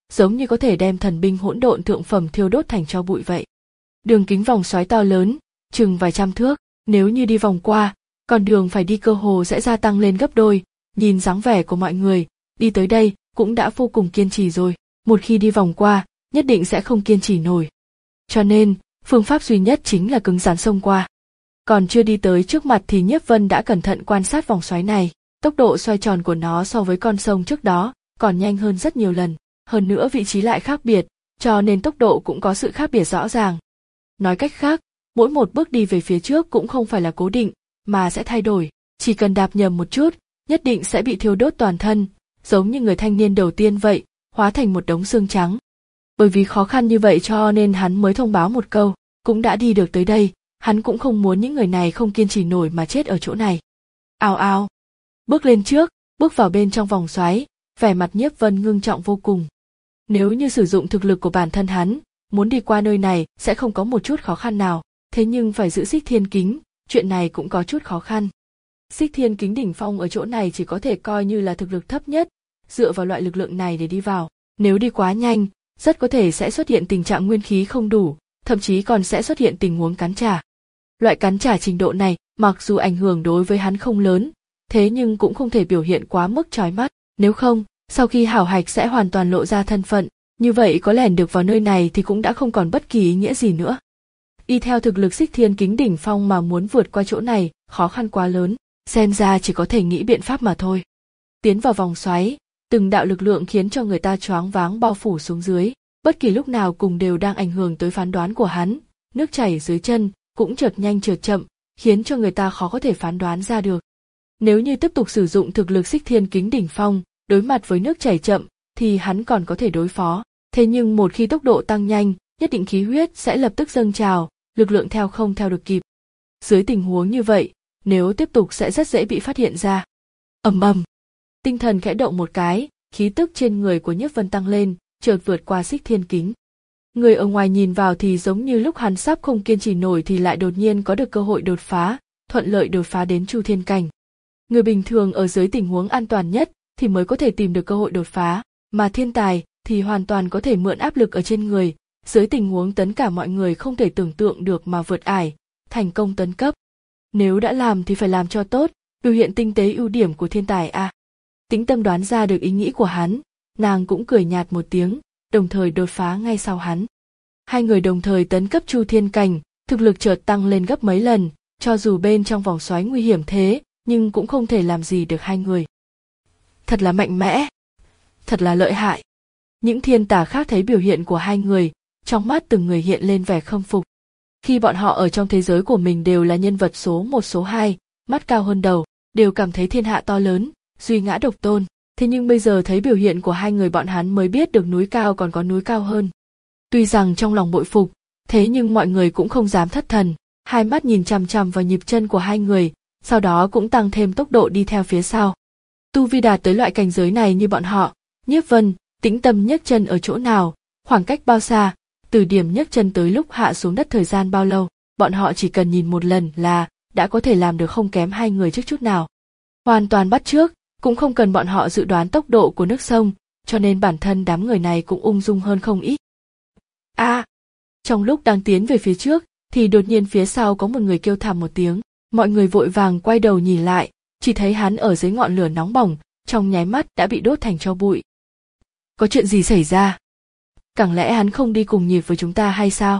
giống như có thể đem thần binh hỗn độn thượng phẩm thiêu đốt thành tro bụi vậy. Đường kính vòng xoáy to lớn, chừng vài trăm thước, nếu như đi vòng qua, con đường phải đi cơ hồ sẽ gia tăng lên gấp đôi. Nhìn dáng vẻ của mọi người, đi tới đây cũng đã vô cùng kiên trì rồi, một khi đi vòng qua, nhất định sẽ không kiên trì nổi. Cho nên, phương pháp duy nhất chính là cứng rắn xông qua. Còn chưa đi tới trước mặt thì Nhiếp Vân đã cẩn thận quan sát vòng xoáy này, tốc độ xoay tròn của nó so với con sông trước đó còn nhanh hơn rất nhiều lần, hơn nữa vị trí lại khác biệt, cho nên tốc độ cũng có sự khác biệt rõ ràng. Nói cách khác, mỗi một bước đi về phía trước cũng không phải là cố định, mà sẽ thay đổi, chỉ cần đạp nhầm một chút, nhất định sẽ bị thiêu đốt toàn thân, giống như người thanh niên đầu tiên vậy, hóa thành một đống xương trắng. Bởi vì khó khăn như vậy cho nên hắn mới thông báo một câu, cũng đã đi được tới đây, hắn cũng không muốn những người này không kiên trì nổi mà chết ở chỗ này. Ào ào, bước lên trước, bước vào bên trong vòng xoáy, vẻ mặt Nhiếp Vân ngưng trọng vô cùng. Nếu như sử dụng thực lực của bản thân hắn, muốn đi qua nơi này sẽ không có một chút khó khăn nào, thế nhưng phải giữ xích thiên kính, chuyện này cũng có chút khó khăn. Xích thiên kính đỉnh phong ở chỗ này chỉ có thể coi như là thực lực thấp nhất, dựa vào loại lực lượng này để đi vào, nếu đi quá nhanh, rất có thể sẽ xuất hiện tình trạng nguyên khí không đủ, thậm chí còn sẽ xuất hiện tình huống cắn trả. Loại cắn trả trình độ này, mặc dù ảnh hưởng đối với hắn không lớn, thế nhưng cũng không thể biểu hiện quá mức chói mắt, nếu không, sau khi hảo hạch sẽ hoàn toàn lộ ra thân phận, như vậy có lẻn được vào nơi này thì cũng đã không còn bất kỳ ý nghĩa gì nữa. Y theo thực lực xích thiên kính đỉnh phong mà muốn vượt qua chỗ này, khó khăn quá lớn, xem ra chỉ có thể nghĩ biện pháp mà thôi. Tiến vào vòng xoáy, từng đạo lực lượng khiến cho người ta choáng váng bao phủ xuống dưới, bất kỳ lúc nào cùng đều đang ảnh hưởng tới phán đoán của hắn, nước chảy dưới chân cũng chợt nhanh chợt chậm, khiến cho người ta khó có thể phán đoán ra được. Nếu như tiếp tục sử dụng thực lực xích thiên kính đỉnh phong, đối mặt với nước chảy chậm, thì hắn còn có thể đối phó, thế nhưng một khi tốc độ tăng nhanh, nhất định khí huyết sẽ lập tức dâng trào, lực lượng theo không theo được kịp. Dưới tình huống như vậy, nếu tiếp tục sẽ rất dễ bị phát hiện ra. Ầm ầm, tinh thần khẽ động một cái, khí tức trên người của Nhiếp Vân tăng lên, chợt vượt qua xích thiên kính. Người ở ngoài nhìn vào thì giống như lúc hắn sắp không kiên trì nổi thì lại đột nhiên có được cơ hội đột phá, thuận lợi đột phá đến Chu Thiên cảnh. Người bình thường ở dưới tình huống an toàn nhất thì mới có thể tìm được cơ hội đột phá, mà thiên tài thì hoàn toàn có thể mượn áp lực ở trên người, dưới tình huống tất cả mọi người không thể tưởng tượng được mà vượt ải, thành công tấn cấp. Nếu đã làm thì phải làm cho tốt, biểu hiện tinh tế ưu điểm của thiên tài a. À. Tĩnh Tâm đoán ra được ý nghĩ của hắn, nàng cũng cười nhạt một tiếng, đồng thời đột phá ngay sau hắn. Hai người đồng thời tấn cấp Chu Thiên cảnh, thực lực chợt tăng lên gấp mấy lần, cho dù bên trong vòng xoáy nguy hiểm thế, nhưng cũng không thể làm gì được hai người. Thật là mạnh mẽ, thật là lợi hại. Những thiên tà khác thấy biểu hiện của hai người, trong mắt từng người hiện lên vẻ khâm phục. Khi bọn họ ở trong thế giới của mình đều là nhân vật số một số hai, mắt cao hơn đầu, đều cảm thấy thiên hạ to lớn, duy ngã độc tôn. Thế nhưng bây giờ thấy biểu hiện của hai người bọn hắn mới biết được núi cao còn có núi cao hơn. Tuy rằng trong lòng bội phục, thế nhưng mọi người cũng không dám thất thần, hai mắt nhìn chằm chằm vào nhịp chân của hai người, sau đó cũng tăng thêm tốc độ đi theo phía sau. Tu vi đạt tới loại cảnh giới này như bọn họ, Nhiếp Vân, Tĩnh Tâm nhấc chân ở chỗ nào, khoảng cách bao xa, từ điểm nhấc chân tới lúc hạ xuống đất thời gian bao lâu, bọn họ chỉ cần nhìn một lần là đã có thể làm được không kém hai người trước chút nào. Hoàn toàn bắt chước, cũng không cần bọn họ dự đoán tốc độ của nước sông, cho nên bản thân đám người này cũng ung dung hơn không ít. A! À, trong lúc đang tiến về phía trước, thì đột nhiên phía sau có một người kêu thảm một tiếng, mọi người vội vàng quay đầu nhìn lại, chỉ thấy hắn ở dưới ngọn lửa nóng bỏng, trong nháy mắt đã bị đốt thành tro bụi. Có chuyện gì xảy ra? Chẳng lẽ hắn không đi cùng nhịp với chúng ta hay sao?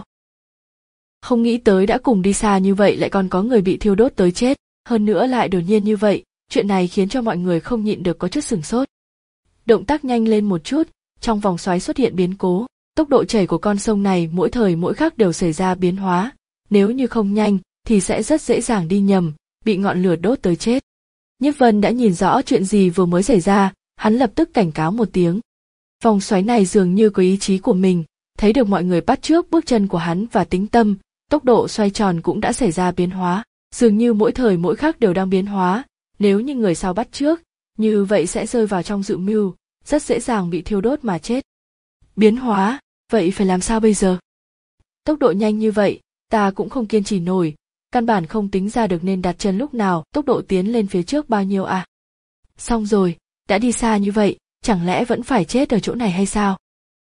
Không nghĩ tới đã cùng đi xa như vậy lại còn có người bị thiêu đốt tới chết, hơn nữa lại đột nhiên như vậy, chuyện này khiến cho mọi người không nhịn được có chút sửng sốt. Động tác nhanh lên một chút, trong vòng xoáy xuất hiện biến cố, tốc độ chảy của con sông này mỗi thời mỗi khắc đều xảy ra biến hóa, nếu như không nhanh thì sẽ rất dễ dàng đi nhầm, bị ngọn lửa đốt tới chết. Nhiếp Vân đã nhìn rõ chuyện gì vừa mới xảy ra, hắn lập tức cảnh cáo một tiếng. Vòng xoáy này dường như có ý chí của mình, thấy được mọi người bắt chước bước chân của hắn và Tĩnh Tâm, tốc độ xoay tròn cũng đã xảy ra biến hóa, dường như mỗi thời mỗi khắc đều đang biến hóa, nếu như người sau bắt chước, như vậy sẽ rơi vào trong dự mưu, rất dễ dàng bị thiêu đốt mà chết. Biến hóa, vậy phải làm sao bây giờ? Tốc độ nhanh như vậy, ta cũng không kiên trì nổi, căn bản không tính ra được nên đặt chân lúc nào, tốc độ tiến lên phía trước bao nhiêu à? Xong rồi, đã đi xa như vậy, chẳng lẽ vẫn phải chết ở chỗ này hay sao?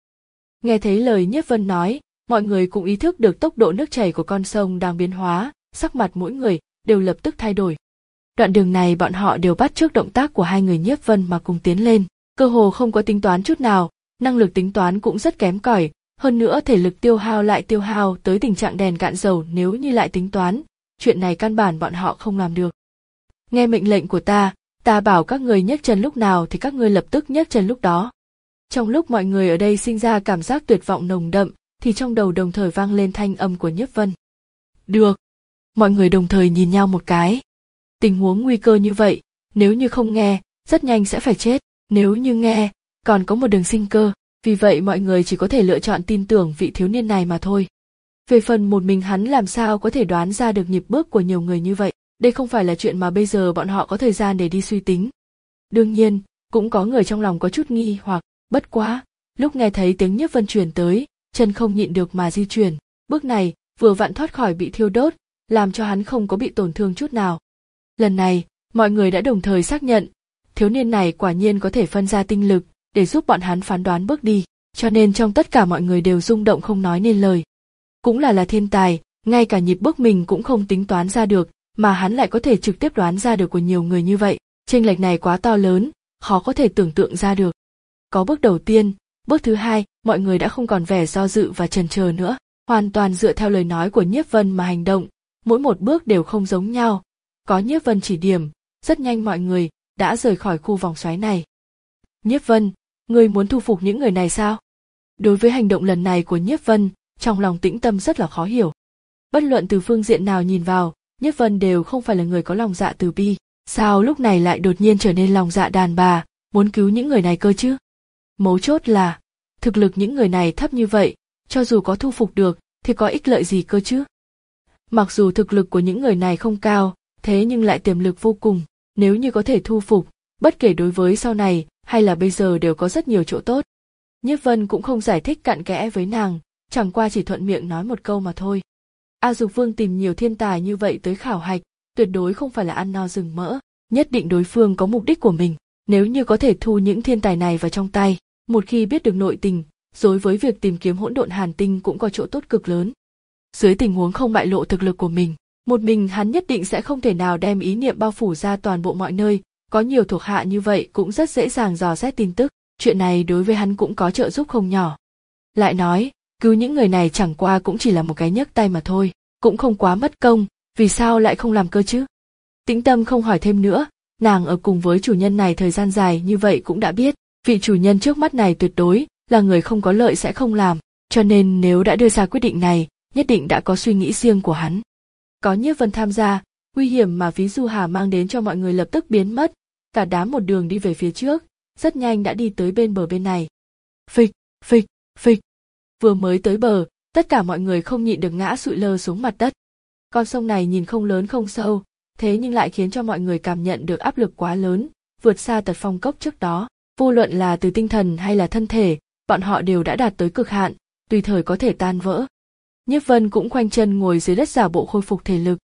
Nghe thấy lời Nhiếp Vân nói, mọi người cũng ý thức được tốc độ nước chảy của con sông đang biến hóa, sắc mặt mỗi người đều lập tức thay đổi. Đoạn đường này bọn họ đều bắt chước động tác của hai người Nhiếp Vân mà cùng tiến lên, cơ hồ không có tính toán chút nào, năng lực tính toán cũng rất kém cỏi, hơn nữa thể lực tiêu hao lại tiêu hao tới tình trạng đèn cạn dầu, nếu như lại tính toán, chuyện này căn bản bọn họ không làm được. Nghe mệnh lệnh của ta, ta bảo các người nhấc chân lúc nào thì các ngươi lập tức nhấc chân lúc đó. Trong lúc mọi người ở đây sinh ra cảm giác tuyệt vọng nồng đậm, thì trong đầu đồng thời vang lên thanh âm của Nhiếp Vân. Được. Mọi người đồng thời nhìn nhau một cái. Tình huống nguy cơ như vậy, nếu như không nghe, rất nhanh sẽ phải chết, nếu như nghe, còn có một đường sinh cơ, vì vậy mọi người chỉ có thể lựa chọn tin tưởng vị thiếu niên này mà thôi. Về phần một mình hắn làm sao có thể đoán ra được nhịp bước của nhiều người như vậy, đây không phải là chuyện mà bây giờ bọn họ có thời gian để đi suy tính. Đương nhiên, cũng có người trong lòng có chút nghi hoặc, bất quá, lúc nghe thấy tiếng Nhiếp Vân truyền tới, chân không nhịn được mà di chuyển, bước này vừa vặn thoát khỏi bị thiêu đốt, làm cho hắn không có bị tổn thương chút nào. Lần này, mọi người đã đồng thời xác nhận, thiếu niên này quả nhiên có thể phân ra tinh lực để giúp bọn hắn phán đoán bước đi, cho nên trong tất cả mọi người đều rung động không nói nên lời. Cũng là là thiên tài, ngay cả nhịp bước mình cũng không tính toán ra được, mà hắn lại có thể trực tiếp đoán ra được của nhiều người như vậy, chênh lệch này quá to lớn, khó có thể tưởng tượng ra được. Có bước đầu tiên, bước thứ hai, mọi người đã không còn vẻ do dự và chần chờ nữa, hoàn toàn dựa theo lời nói của Nhiếp Vân mà hành động, mỗi một bước đều không giống nhau. Có Nhiếp Vân chỉ điểm, rất nhanh mọi người đã rời khỏi khu vòng xoáy này. Nhiếp Vân, ngươi muốn thu phục những người này sao? Đối với hành động lần này của Nhiếp Vân, trong lòng Tĩnh Tâm rất là khó hiểu. Bất luận từ phương diện nào nhìn vào, Nhiếp Vân đều không phải là người có lòng dạ từ bi, sao lúc này lại đột nhiên trở nên lòng dạ đàn bà, muốn cứu những người này cơ chứ? Mấu chốt là, thực lực những người này thấp như vậy, cho dù có thu phục được, thì có ích lợi gì cơ chứ? Mặc dù thực lực của những người này không cao, thế nhưng lại tiềm lực vô cùng, nếu như có thể thu phục, bất kể đối với sau này hay là bây giờ đều có rất nhiều chỗ tốt. Nhiếp Vân cũng không giải thích cặn kẽ với nàng, chẳng qua chỉ thuận miệng nói một câu mà thôi. A Dục Vương tìm nhiều thiên tài như vậy tới khảo hạch, tuyệt đối không phải là ăn no rừng mỡ, nhất định đối phương có mục đích của mình, nếu như có thể thu những thiên tài này vào trong tay, một khi biết được nội tình, đối với việc tìm kiếm hỗn độn hàn tinh cũng có chỗ tốt cực lớn. Dưới tình huống không bại lộ thực lực của mình, một mình hắn nhất định sẽ không thể nào đem ý niệm bao phủ ra toàn bộ mọi nơi, có nhiều thuộc hạ như vậy cũng rất dễ dàng dò xét tin tức, chuyện này đối với hắn cũng có trợ giúp không nhỏ. Lại nói, cứu những người này chẳng qua cũng chỉ là một cái nhấc tay mà thôi, cũng không quá mất công, vì sao lại không làm cơ chứ? Tĩnh Tâm không hỏi thêm nữa, nàng ở cùng với chủ nhân này thời gian dài như vậy cũng đã biết, vị chủ nhân trước mắt này tuyệt đối là người không có lợi sẽ không làm, cho nên nếu đã đưa ra quyết định này, nhất định đã có suy nghĩ riêng của hắn. Có Nhiếp Vân tham gia, nguy hiểm mà Ví Du Hà mang đến cho mọi người lập tức biến mất, cả đám một đường đi về phía trước, rất nhanh đã đi tới bên bờ bên này. Phịch, phịch, phịch. Vừa mới tới bờ, tất cả mọi người không nhịn được ngã sụi lơ xuống mặt đất. Con sông này nhìn không lớn không sâu, thế nhưng lại khiến cho mọi người cảm nhận được áp lực quá lớn, vượt xa Tật Phong Cốc trước đó. Vô luận là từ tinh thần hay là thân thể, bọn họ đều đã đạt tới cực hạn, tùy thời có thể tan vỡ. Nhiếp Vân cũng khoanh chân ngồi dưới đất giả bộ khôi phục thể lực.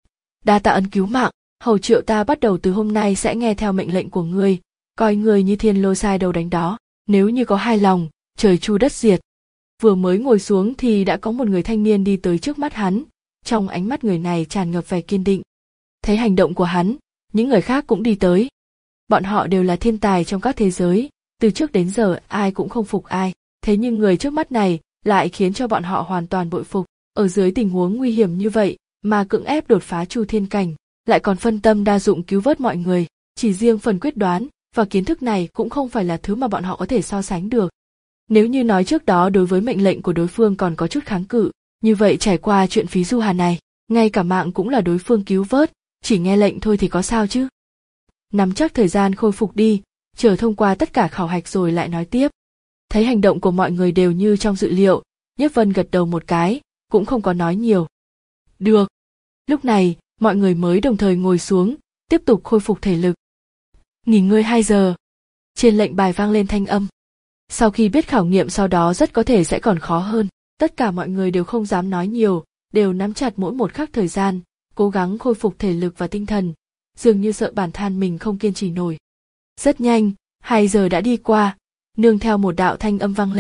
Đa tạ ân cứu mạng, hầu Triệu ta bắt đầu từ hôm nay sẽ nghe theo mệnh lệnh của ngươi, coi ngươi như thiên lôi sai đầu đánh đó, nếu như có hai lòng, trời chu đất diệt. Vừa mới ngồi xuống thì đã có một người thanh niên đi tới trước mắt hắn, trong ánh mắt người này tràn ngập vẻ kiên định. Thấy hành động của hắn, những người khác cũng đi tới. Bọn họ đều là thiên tài trong các thế giới, từ trước đến giờ ai cũng không phục ai, thế nhưng người trước mắt này lại khiến cho bọn họ hoàn toàn bội phục, ở dưới tình huống nguy hiểm như vậy mà cưỡng ép đột phá chu thiên cảnh, lại còn phân tâm đa dụng cứu vớt mọi người, chỉ riêng phần quyết đoán và kiến thức này cũng không phải là thứ mà bọn họ có thể so sánh được. Nếu như nói trước đó đối với mệnh lệnh của đối phương còn có chút kháng cự, như vậy trải qua chuyện Phí Du Hà này, ngay cả mạng cũng là đối phương cứu vớt, chỉ nghe lệnh thôi thì có sao chứ. Nắm chắc thời gian khôi phục đi, chờ thông qua tất cả khảo hạch rồi lại nói tiếp. Thấy hành động của mọi người đều như trong dự liệu, Nhiếp Vân gật đầu một cái, cũng không có nói nhiều. Được. Lúc này, mọi người mới đồng thời ngồi xuống, tiếp tục khôi phục thể lực. Nghỉ ngơi hai giờ. Trên lệnh bài vang lên thanh âm. Sau khi biết khảo nghiệm sau đó rất có thể sẽ còn khó hơn, tất cả mọi người đều không dám nói nhiều, đều nắm chặt mỗi một khắc thời gian, cố gắng khôi phục thể lực và tinh thần, dường như sợ bản thân mình không kiên trì nổi. Rất nhanh, hai giờ đã đi qua, nương theo một đạo thanh âm vang lên,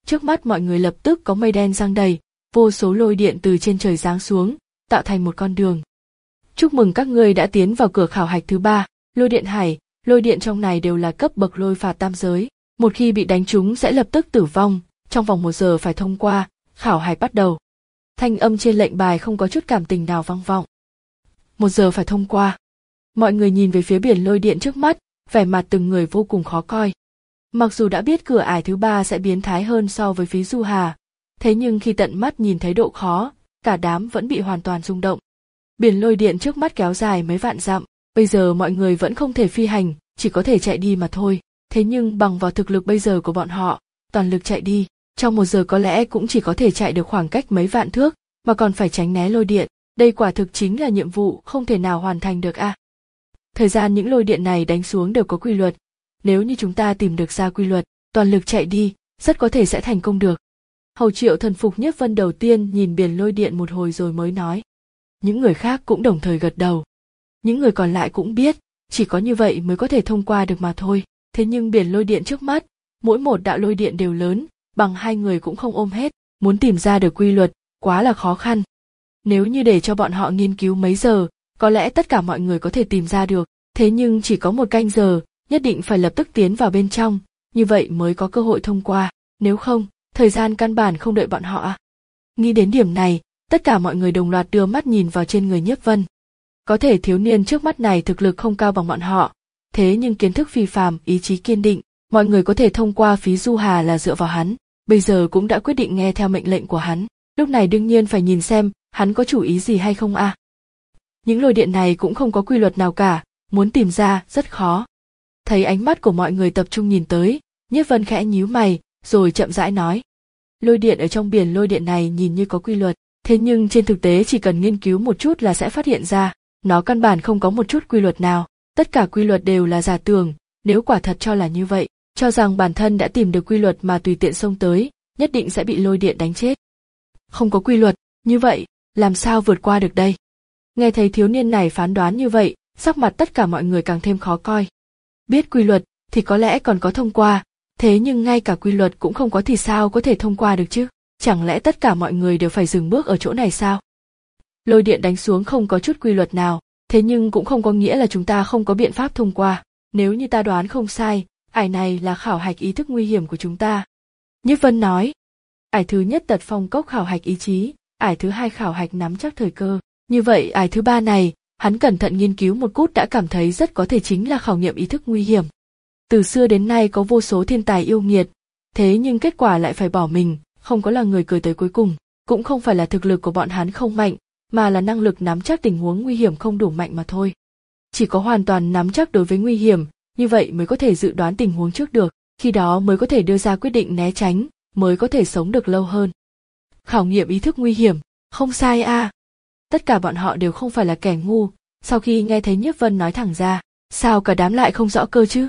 trước mắt mọi người lập tức có mây đen giăng đầy, vô số lôi điện từ trên trời giáng xuống, tạo thành một con đường. Chúc mừng các ngươi đã tiến vào cửa khảo hạch thứ ba, lôi điện hải, lôi điện trong này đều là cấp bậc lôi phạt tam giới, một khi bị đánh trúng sẽ lập tức tử vong, trong vòng một giờ phải thông qua, khảo hạch bắt đầu. Thanh âm trên lệnh bài không có chút cảm tình nào vang vọng. Một giờ phải thông qua. Mọi người nhìn về phía biển lôi điện trước mắt, vẻ mặt từng người vô cùng khó coi. Mặc dù đã biết cửa ải thứ ba sẽ biến thái hơn so với phí du hà, thế nhưng khi tận mắt nhìn thấy độ khó, cả đám vẫn bị hoàn toàn rung động. Biển lôi điện trước mắt kéo dài mấy vạn dặm, bây giờ mọi người vẫn không thể phi hành, chỉ có thể chạy đi mà thôi. Thế nhưng bằng vào thực lực bây giờ của bọn họ, toàn lực chạy đi, trong một giờ có lẽ cũng chỉ có thể chạy được khoảng cách mấy vạn thước, mà còn phải tránh né lôi điện. Đây quả thực chính là nhiệm vụ không thể nào hoàn thành được a. À. Thời gian những lôi điện này đánh xuống đều có quy luật. Nếu như chúng ta tìm được ra quy luật, toàn lực chạy đi, rất có thể sẽ thành công được. Hầu Triệu thần phục Nhiếp Vân đầu tiên nhìn biển lôi điện một hồi rồi mới nói. Những người khác cũng đồng thời gật đầu. Những người còn lại cũng biết, chỉ có như vậy mới có thể thông qua được mà thôi. Thế nhưng biển lôi điện trước mắt, mỗi một đạo lôi điện đều lớn, bằng hai người cũng không ôm hết, muốn tìm ra được quy luật, quá là khó khăn. Nếu như để cho bọn họ nghiên cứu mấy giờ, có lẽ tất cả mọi người có thể tìm ra được, thế nhưng chỉ có một canh giờ, nhất định phải lập tức tiến vào bên trong, như vậy mới có cơ hội thông qua, nếu không, thời gian căn bản không đợi bọn họ à. Nghĩ đến điểm này, tất cả mọi người đồng loạt đưa mắt nhìn vào trên người Nhiếp Vân. Có thể thiếu niên trước mắt này thực lực không cao bằng bọn họ, thế nhưng kiến thức phi phàm, ý chí kiên định, mọi người có thể thông qua phí du hà là dựa vào hắn, bây giờ cũng đã quyết định nghe theo mệnh lệnh của hắn, lúc này đương nhiên phải nhìn xem hắn có chủ ý gì hay không a. À. Những lôi điện này cũng không có quy luật nào cả, muốn tìm ra rất khó. Thấy ánh mắt của mọi người tập trung nhìn tới, Nhiếp Vân khẽ nhíu mày, rồi chậm rãi nói. Lôi điện ở trong biển lôi điện này nhìn như có quy luật, thế nhưng trên thực tế chỉ cần nghiên cứu một chút là sẽ phát hiện ra, nó căn bản không có một chút quy luật nào, tất cả quy luật đều là giả tưởng, nếu quả thật cho là như vậy, cho rằng bản thân đã tìm được quy luật mà tùy tiện xông tới, nhất định sẽ bị lôi điện đánh chết. Không có quy luật, như vậy, làm sao vượt qua được đây? Nghe thấy thiếu niên này phán đoán như vậy, sắc mặt tất cả mọi người càng thêm khó coi. Biết quy luật thì có lẽ còn có thông qua, thế nhưng ngay cả quy luật cũng không có thì sao có thể thông qua được chứ? Chẳng lẽ tất cả mọi người đều phải dừng bước ở chỗ này sao? Lôi điện đánh xuống không có chút quy luật nào, thế nhưng cũng không có nghĩa là chúng ta không có biện pháp thông qua. Nếu như ta đoán không sai, ải này là khảo hạch ý thức nguy hiểm của chúng ta. Nhiếp Vân nói, ải thứ nhất Tật Phong Cốc khảo hạch ý chí, ải thứ hai khảo hạch nắm chắc thời cơ. Như vậy ải thứ ba này, hắn cẩn thận nghiên cứu một cút đã cảm thấy rất có thể chính là khảo nghiệm ý thức nguy hiểm. Từ xưa đến nay có vô số thiên tài yêu nghiệt, thế nhưng kết quả lại phải bỏ mình, không có là người cười tới cuối cùng, cũng không phải là thực lực của bọn hắn không mạnh, mà là năng lực nắm chắc tình huống nguy hiểm không đủ mạnh mà thôi. Chỉ có hoàn toàn nắm chắc đối với nguy hiểm, như vậy mới có thể dự đoán tình huống trước được, khi đó mới có thể đưa ra quyết định né tránh, mới có thể sống được lâu hơn. Khảo nghiệm ý thức nguy hiểm, không sai a. À. Tất cả bọn họ đều không phải là kẻ ngu, sau khi nghe thấy Nhiếp Vân nói thẳng ra, sao cả đám lại không rõ cơ chứ?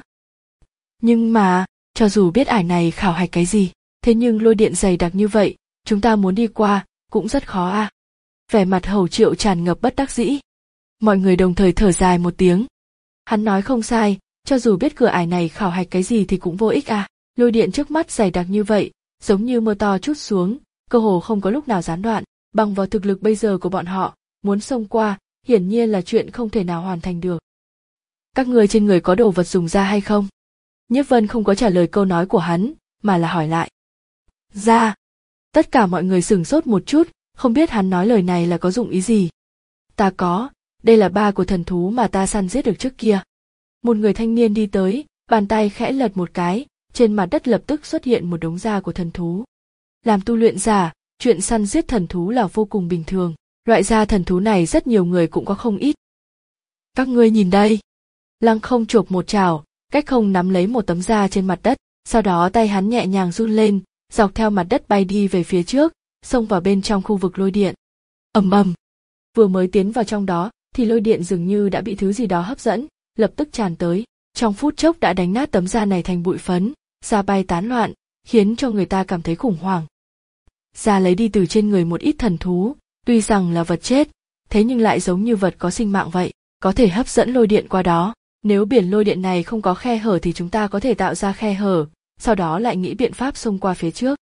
Nhưng mà, cho dù biết ải này khảo hạch cái gì, thế nhưng lôi điện dày đặc như vậy, chúng ta muốn đi qua, cũng rất khó a. À. Vẻ mặt Hầu Triệu tràn ngập bất đắc dĩ. Mọi người đồng thời thở dài một tiếng. Hắn nói không sai, cho dù biết cửa ải này khảo hạch cái gì thì cũng vô ích à. Lôi điện trước mắt dày đặc như vậy, giống như mưa to trút xuống, cơ hồ không có lúc nào gián đoạn, bằng vào thực lực bây giờ của bọn họ, muốn xông qua, hiển nhiên là chuyện không thể nào hoàn thành được. Các người trên người có đồ vật dùng ra hay không? Nhiếp Vân không có trả lời câu nói của hắn, mà là hỏi lại. Ra. Tất cả mọi người sửng sốt một chút, không biết hắn nói lời này là có dụng ý gì. Ta có, đây là ba của thần thú mà ta săn giết được trước kia. Một người thanh niên đi tới, bàn tay khẽ lật một cái, trên mặt đất lập tức xuất hiện một đống da của thần thú. Làm tu luyện giả, chuyện săn giết thần thú là vô cùng bình thường, loại da thần thú này rất nhiều người cũng có không ít. Các ngươi nhìn đây. Lăng Không chộp một chảo, cách không nắm lấy một tấm da trên mặt đất, sau đó tay hắn nhẹ nhàng run lên, dọc theo mặt đất bay đi về phía trước, xông vào bên trong khu vực lôi điện. Ầm ầm. Vừa mới tiến vào trong đó, thì lôi điện dường như đã bị thứ gì đó hấp dẫn, lập tức tràn tới, trong phút chốc đã đánh nát tấm da này thành bụi phấn, da bay tán loạn, khiến cho người ta cảm thấy khủng hoảng. Da lấy đi từ trên người một ít thần thú, tuy rằng là vật chết, thế nhưng lại giống như vật có sinh mạng vậy, có thể hấp dẫn lôi điện qua đó. Nếu biển lôi điện này không có khe hở thì chúng ta có thể tạo ra khe hở, sau đó lại nghĩ biện pháp xông qua phía trước.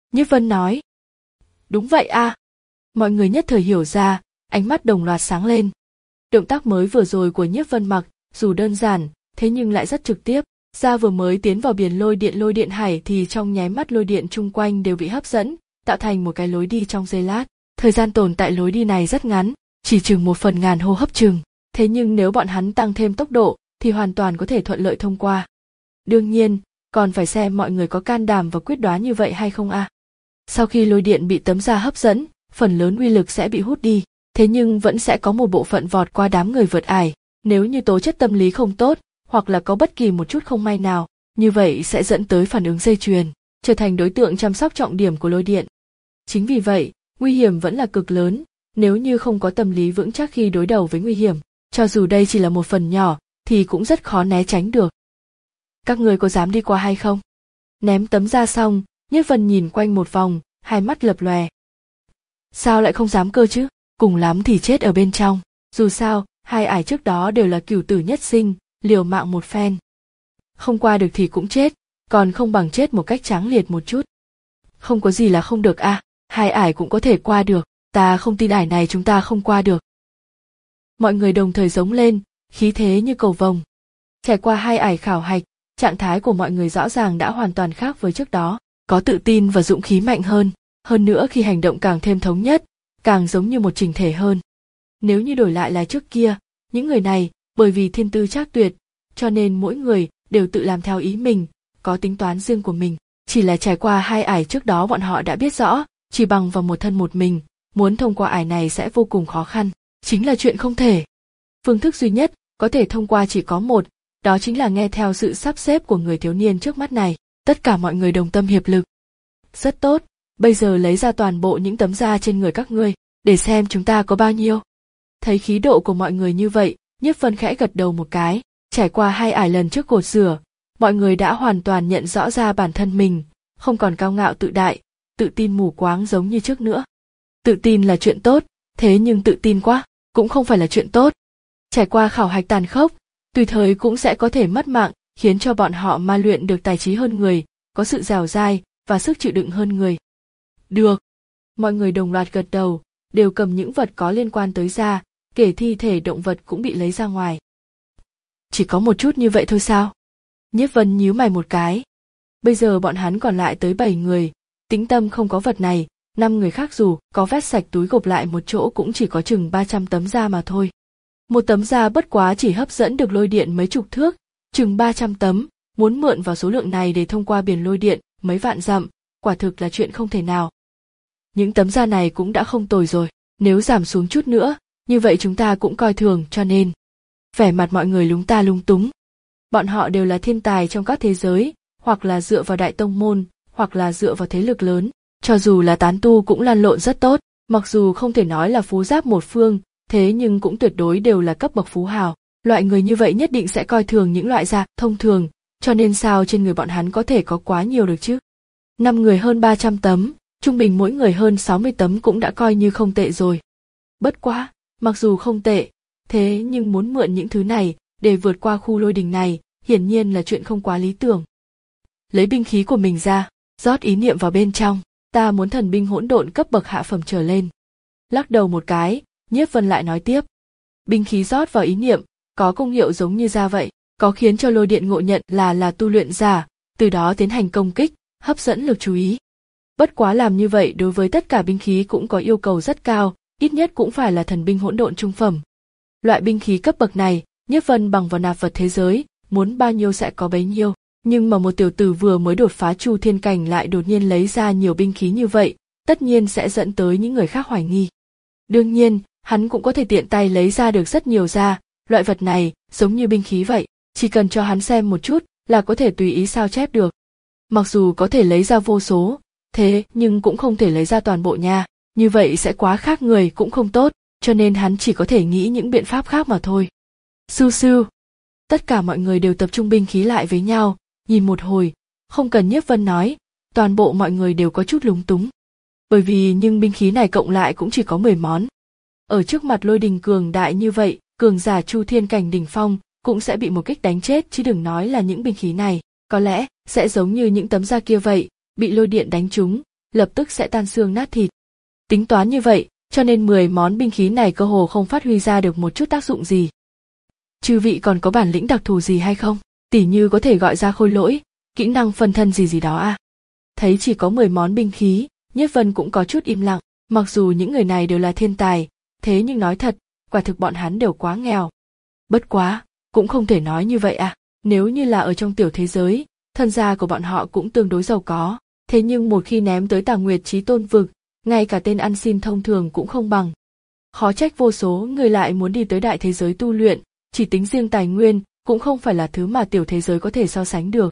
Nhiếp Vân nói. Đúng vậy a. Mọi người nhất thời hiểu ra, ánh mắt đồng loạt sáng lên. Động tác mới vừa rồi của Nhiếp Vân mặc, dù đơn giản, thế nhưng lại rất trực tiếp. Ra vừa mới tiến vào biển lôi điện lôi điện hải thì trong nháy mắt lôi điện chung quanh đều bị hấp dẫn, tạo thành một cái lối đi trong giây lát. Thời gian tồn tại lối đi này rất ngắn, chỉ chừng một phần ngàn hô hấp chừng. Thế nhưng nếu bọn hắn tăng thêm tốc độ thì hoàn toàn có thể thuận lợi thông qua. Đương nhiên, còn phải xem mọi người có can đảm và quyết đoán như vậy hay không a. À. Sau khi lôi điện bị tấm da hấp dẫn, phần lớn uy lực sẽ bị hút đi, thế nhưng vẫn sẽ có một bộ phận vọt qua đám người vượt ải. Nếu như tố chất tâm lý không tốt, hoặc là có bất kỳ một chút không may nào, như vậy sẽ dẫn tới phản ứng dây chuyền, trở thành đối tượng chăm sóc trọng điểm của lôi điện. Chính vì vậy, nguy hiểm vẫn là cực lớn, nếu như không có tâm lý vững chắc khi đối đầu với nguy hiểm, cho dù đây chỉ là một phần nhỏ, thì cũng rất khó né tránh được. Các người có dám đi qua hay không? Ném tấm da xong, Nhiếp Vân nhìn quanh một vòng, hai mắt lập lòe. Sao lại không dám cơ chứ? Cùng lắm thì chết ở bên trong. Dù sao, hai ải trước đó đều là cửu tử nhất sinh, liều mạng một phen. Không qua được thì cũng chết, còn không bằng chết một cách tráng liệt một chút. Không có gì là không được a, à, hai ải cũng có thể qua được, ta không tin ải này chúng ta không qua được. Mọi người đồng thời giống lên, khí thế như cầu vồng. Trải qua hai ải khảo hạch, trạng thái của mọi người rõ ràng đã hoàn toàn khác với trước đó, có tự tin và dũng khí mạnh hơn, hơn nữa khi hành động càng thêm thống nhất, càng giống như một chỉnh thể hơn. Nếu như đổi lại là trước kia, những người này, bởi vì thiên tư trác tuyệt, cho nên mỗi người đều tự làm theo ý mình, có tính toán riêng của mình. Chỉ là trải qua hai ải trước đó bọn họ đã biết rõ, chỉ bằng vào một thân một mình, muốn thông qua ải này sẽ vô cùng khó khăn, chính là chuyện không thể. Phương thức duy nhất có thể thông qua chỉ có một, đó chính là nghe theo sự sắp xếp của người thiếu niên trước mắt này. Tất cả mọi người đồng tâm hiệp lực. Rất tốt, bây giờ lấy ra toàn bộ những tấm da trên người các ngươi, để xem chúng ta có bao nhiêu. Thấy khí độ của mọi người như vậy, Nhiếp Vân khẽ gật đầu một cái. Trải qua hai ải lần trước cột rửa, mọi người đã hoàn toàn nhận rõ ra bản thân mình, không còn cao ngạo tự đại, tự tin mù quáng giống như trước nữa. Tự tin là chuyện tốt, thế nhưng tự tin quá, cũng không phải là chuyện tốt. Trải qua khảo hạch tàn khốc, tùy thời cũng sẽ có thể mất mạng, khiến cho bọn họ ma luyện được tài trí hơn người, có sự dẻo dai và sức chịu đựng hơn người. Được. Mọi người đồng loạt gật đầu, đều cầm những vật có liên quan tới da, kể thi thể động vật cũng bị lấy ra ngoài. Chỉ có một chút như vậy thôi sao? Nhiếp Vân nhíu mày một cái. Bây giờ bọn hắn còn lại tới bảy người, tĩnh tâm không có vật này, năm người khác dù có vét sạch túi gộp lại một chỗ cũng chỉ có chừng ba trăm tấm da mà thôi. Một tấm da bất quá chỉ hấp dẫn được lôi điện mấy chục thước, chừng ba trăm tấm, muốn mượn vào số lượng này để thông qua biển lôi điện mấy vạn dặm, quả thực là chuyện không thể nào. Những tấm da này cũng đã không tồi rồi, nếu giảm xuống chút nữa, như vậy chúng ta cũng coi thường, cho nên vẻ mặt mọi người lúng ta lung túng. Bọn họ đều là thiên tài trong các thế giới, hoặc là dựa vào đại tông môn, hoặc là dựa vào thế lực lớn, cho dù là tán tu cũng lăn lộn rất tốt, mặc dù không thể nói là phú giáp một phương, thế nhưng cũng tuyệt đối đều là cấp bậc phú hào. Loại người như vậy nhất định sẽ coi thường những loại da thông thường, cho nên sao trên người bọn hắn có thể có quá nhiều được chứ? Năm người hơn ba trăm tấm, trung bình mỗi người hơn sáu mươi tấm cũng đã coi như không tệ rồi. Bất quá, mặc dù không tệ, thế nhưng muốn mượn những thứ này để vượt qua khu lôi đình này, hiển nhiên là chuyện không quá lý tưởng. Lấy binh khí của mình ra, rót ý niệm vào bên trong, ta muốn thần binh hỗn độn cấp bậc hạ phẩm trở lên. Lắc đầu một cái, Nhiếp Vân lại nói tiếp. Binh khí rót vào ý niệm, có công hiệu giống như da vậy, có khiến cho lôi điện ngộ nhận là là tu luyện giả, từ đó tiến hành công kích, hấp dẫn lực chú ý. Bất quá làm như vậy đối với tất cả binh khí cũng có yêu cầu rất cao, ít nhất cũng phải là thần binh hỗn độn trung phẩm. Loại binh khí cấp bậc này, Nhiếp Vân bằng vào nạp vật thế giới, muốn bao nhiêu sẽ có bấy nhiêu, nhưng mà một tiểu tử vừa mới đột phá chu thiên cảnh lại đột nhiên lấy ra nhiều binh khí như vậy, tất nhiên sẽ dẫn tới những người khác hoài nghi. Đương nhiên, hắn cũng có thể tiện tay lấy ra được rất nhiều da, loại vật này giống như binh khí vậy, chỉ cần cho hắn xem một chút là có thể tùy ý sao chép được. Mặc dù có thể lấy ra vô số, thế nhưng cũng không thể lấy ra toàn bộ nha, như vậy sẽ quá khác người cũng không tốt, cho nên hắn chỉ có thể nghĩ những biện pháp khác mà thôi. Sưu sưu. Tất cả mọi người đều tập trung binh khí lại với nhau, nhìn một hồi, không cần Nhiếp Vân nói, toàn bộ mọi người đều có chút lúng túng. Bởi vì nhưng binh khí này cộng lại cũng chỉ có mười món. Ở trước mặt lôi đình cường đại như vậy, cường giả chu thiên cảnh đỉnh phong cũng sẽ bị một kích đánh chết chứ đừng nói là những binh khí này, có lẽ sẽ giống như những tấm da kia vậy, bị lôi điện đánh trúng, lập tức sẽ tan xương nát thịt. Tính toán như vậy, cho nên mười món binh khí này cơ hồ không phát huy ra được một chút tác dụng gì. Chư vị còn có bản lĩnh đặc thù gì hay không? Tỉ như có thể gọi ra khôi lỗi, kỹ năng phân thân gì gì đó à? Thấy chỉ có mười món binh khí, Nhiếp Vân cũng có chút im lặng, mặc dù những người này đều là thiên tài, thế nhưng nói thật, quả thực bọn hắn đều quá nghèo. Bất quá, cũng không thể nói như vậy à, nếu như là ở trong tiểu thế giới, thân gia của bọn họ cũng tương đối giàu có, thế nhưng một khi ném tới Tà Nguyệt Chí Tôn vực, ngay cả tên ăn xin thông thường cũng không bằng. Khó trách vô số người lại muốn đi tới đại thế giới tu luyện, chỉ tính riêng tài nguyên cũng không phải là thứ mà tiểu thế giới có thể so sánh được.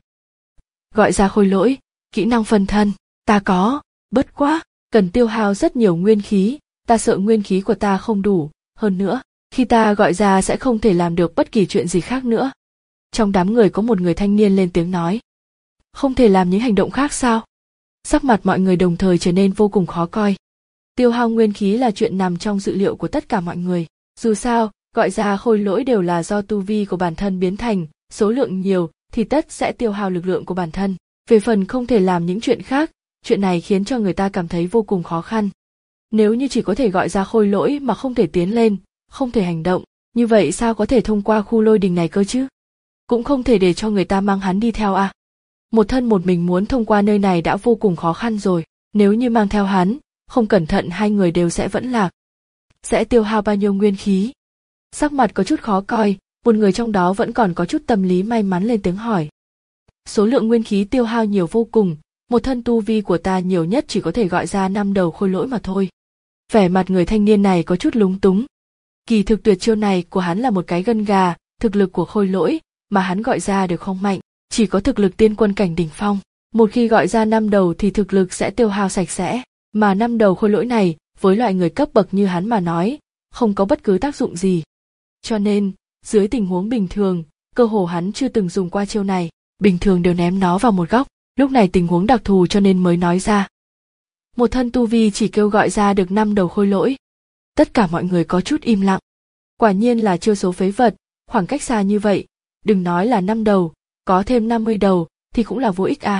Gọi ra khôi lỗi, kỹ năng phân thân, ta có, bất quá, cần tiêu hao rất nhiều nguyên khí, ta sợ nguyên khí của ta không đủ, hơn nữa, khi ta gọi ra sẽ không thể làm được bất kỳ chuyện gì khác nữa. Trong đám người có một người thanh niên lên tiếng nói. Không thể làm những hành động khác sao? Sắc mặt mọi người đồng thời trở nên vô cùng khó coi. Tiêu hao nguyên khí là chuyện nằm trong dự liệu của tất cả mọi người. Dù sao, gọi ra khôi lỗi đều là do tu vi của bản thân biến thành, số lượng nhiều thì tất sẽ tiêu hao lực lượng của bản thân. Về phần không thể làm những chuyện khác, chuyện này khiến cho người ta cảm thấy vô cùng khó khăn. Nếu như chỉ có thể gọi ra khôi lỗi mà không thể tiến lên, không thể hành động, như vậy sao có thể thông qua khu lôi đình này cơ chứ? Cũng không thể để cho người ta mang hắn đi theo à? Một thân một mình muốn thông qua nơi này đã vô cùng khó khăn rồi, nếu như mang theo hắn, không cẩn thận hai người đều sẽ vẫn lạc. Sẽ tiêu hao bao nhiêu nguyên khí? Sắc mặt có chút khó coi, một người trong đó vẫn còn có chút tâm lý may mắn lên tiếng hỏi. Số lượng nguyên khí tiêu hao nhiều vô cùng, một thân tu vi của ta nhiều nhất chỉ có thể gọi ra năm đầu khôi lỗi mà thôi. Vẻ mặt người thanh niên này có chút lúng túng. Kỳ thực tuyệt chiêu này của hắn là một cái gân gà, thực lực của khôi lỗi mà hắn gọi ra được không mạnh, chỉ có thực lực tiên quân cảnh đỉnh phong. Một khi gọi ra năm đầu thì thực lực sẽ tiêu hao sạch sẽ, mà năm đầu khôi lỗi này với loại người cấp bậc như hắn mà nói, không có bất cứ tác dụng gì. Cho nên, dưới tình huống bình thường, cơ hồ hắn chưa từng dùng qua chiêu này, bình thường đều ném nó vào một góc, lúc này tình huống đặc thù cho nên mới nói ra. Một thân tu vi chỉ kêu gọi ra được năm đầu khôi lỗi. Tất cả mọi người có chút im lặng. Quả nhiên là chiêu số phế vật, khoảng cách xa như vậy, đừng nói là năm đầu, có thêm năm mươi đầu thì cũng là vô ích à.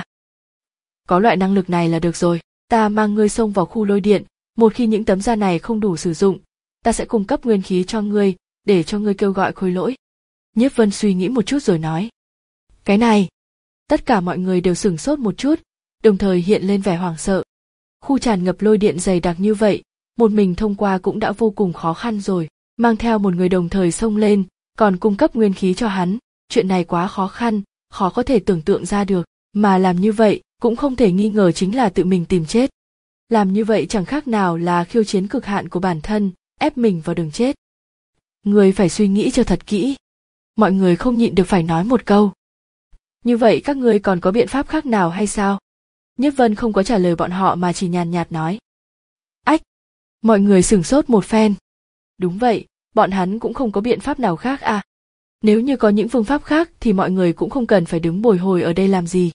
Có loại năng lực này là được rồi, ta mang ngươi xông vào khu lôi điện, một khi những tấm da này không đủ sử dụng, ta sẽ cung cấp nguyên khí cho ngươi, để cho ngươi kêu gọi khôi lỗi. Nhiếp Vân suy nghĩ một chút rồi nói. Cái này, tất cả mọi người đều sửng sốt một chút, đồng thời hiện lên vẻ hoảng sợ. Khu tràn ngập lôi điện dày đặc như vậy, một mình thông qua cũng đã vô cùng khó khăn rồi, mang theo một người đồng thời xông lên, còn cung cấp nguyên khí cho hắn, chuyện này quá khó khăn, khó có thể tưởng tượng ra được, mà làm như vậy cũng không thể nghi ngờ chính là tự mình tìm chết. Làm như vậy chẳng khác nào là khiêu chiến cực hạn của bản thân, ép mình vào đường chết. Người phải suy nghĩ cho thật kỹ. Mọi người không nhịn được phải nói một câu. Như vậy các ngươi còn có biện pháp khác nào hay sao? Nhiếp Vân không có trả lời bọn họ mà chỉ nhàn nhạt nói. Ách! Mọi người sửng sốt một phen. Đúng vậy, bọn hắn cũng không có biện pháp nào khác à? Nếu như có những phương pháp khác thì mọi người cũng không cần phải đứng bồi hồi ở đây làm gì.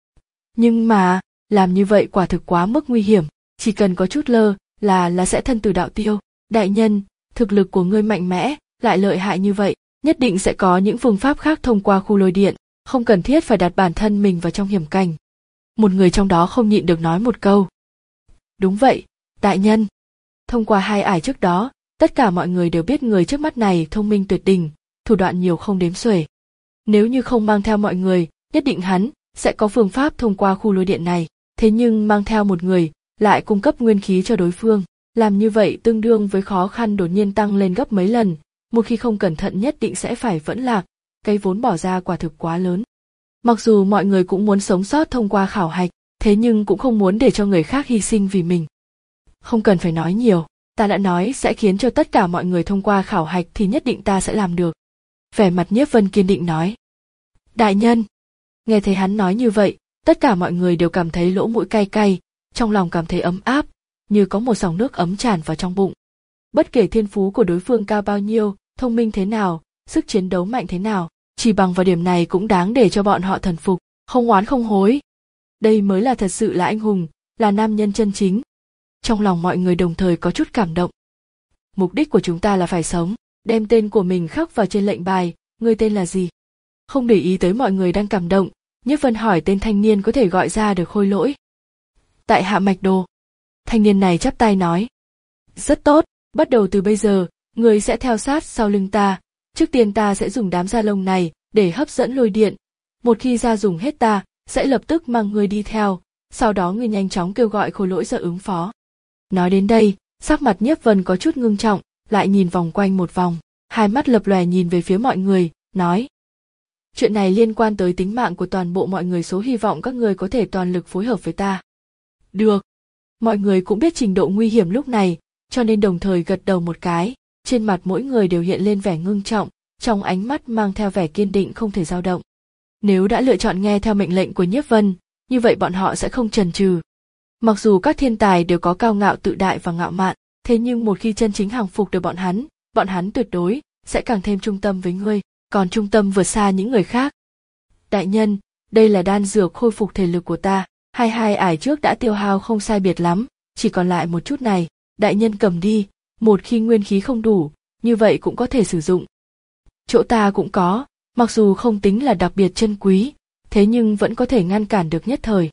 Nhưng mà, làm như vậy quả thực quá mức nguy hiểm, chỉ cần có chút lơ là là sẽ thân tử đạo tiêu. Đại nhân, thực lực của ngươi mạnh mẽ, lại lợi hại như vậy, nhất định sẽ có những phương pháp khác thông qua khu lôi điện, không cần thiết phải đặt bản thân mình vào trong hiểm cảnh. Một người trong đó không nhịn được nói một câu. Đúng vậy, đại nhân. Thông qua hai ải trước đó, tất cả mọi người đều biết người trước mắt này thông minh tuyệt đỉnh, thủ đoạn nhiều không đếm xuể. Nếu như không mang theo mọi người, nhất định hắn sẽ có phương pháp thông qua khu lôi điện này, thế nhưng mang theo một người, lại cung cấp nguyên khí cho đối phương. Làm như vậy tương đương với khó khăn đột nhiên tăng lên gấp mấy lần, một khi không cẩn thận nhất định sẽ phải vẫn lạc, cái vốn bỏ ra quả thực quá lớn. Mặc dù mọi người cũng muốn sống sót thông qua khảo hạch, thế nhưng cũng không muốn để cho người khác hy sinh vì mình. Không cần phải nói nhiều, ta đã nói sẽ khiến cho tất cả mọi người thông qua khảo hạch thì nhất định ta sẽ làm được. Vẻ mặt Nhiếp Vân kiên định nói. Đại nhân! Nghe thấy hắn nói như vậy, tất cả mọi người đều cảm thấy lỗ mũi cay cay, trong lòng cảm thấy ấm áp, như có một dòng nước ấm tràn vào trong bụng. Bất kể thiên phú của đối phương cao bao nhiêu, thông minh thế nào, sức chiến đấu mạnh thế nào, chỉ bằng vào điểm này cũng đáng để cho bọn họ thần phục, không oán không hối. Đây mới là thật sự là anh hùng, là nam nhân chân chính. Trong lòng mọi người đồng thời có chút cảm động. Mục đích của chúng ta là phải sống, đem tên của mình khắc vào trên lệnh bài, ngươi tên là gì? Không để ý tới mọi người đang cảm động, Nhiếp Vân hỏi tên thanh niên có thể gọi ra được khôi lỗi. tại hạ Mạch Đồ. Thanh niên này chắp tay nói. Rất tốt, bắt đầu từ bây giờ, người sẽ theo sát sau lưng ta. Trước tiên ta sẽ dùng đám da lông này để hấp dẫn lôi điện. Một khi da dùng hết ta sẽ lập tức mang người đi theo, sau đó người nhanh chóng kêu gọi Khôi Lỗi ra ứng phó. Nói đến đây, sắc mặt Nhiếp Vân có chút ngưng trọng, lại nhìn vòng quanh một vòng, hai mắt lập lòe nhìn về phía mọi người, nói. Chuyện này liên quan tới tính mạng của toàn bộ mọi người, số hy vọng các người có thể toàn lực phối hợp với ta. Được. Mọi người cũng biết trình độ nguy hiểm lúc này, cho nên đồng thời gật đầu một cái, trên mặt mỗi người đều hiện lên vẻ ngưng trọng, trong ánh mắt mang theo vẻ kiên định không thể dao động. Nếu đã lựa chọn nghe theo mệnh lệnh của Nhiếp Vân, như vậy bọn họ sẽ không chần chừ. Mặc dù các thiên tài đều có cao ngạo tự đại và ngạo mạn, thế nhưng một khi chân chính hàng phục được bọn hắn, bọn hắn tuyệt đối sẽ càng thêm trung tâm với ngươi, còn trung tâm vượt xa những người khác. Đại nhân, đây là đan dược khôi phục thể lực của ta, hai hai ải trước đã tiêu hao không sai biệt lắm, chỉ còn lại một chút này, đại nhân cầm đi, một khi nguyên khí không đủ, như vậy cũng có thể sử dụng. Chỗ ta cũng có, mặc dù không tính là đặc biệt chân quý, thế nhưng vẫn có thể ngăn cản được nhất thời.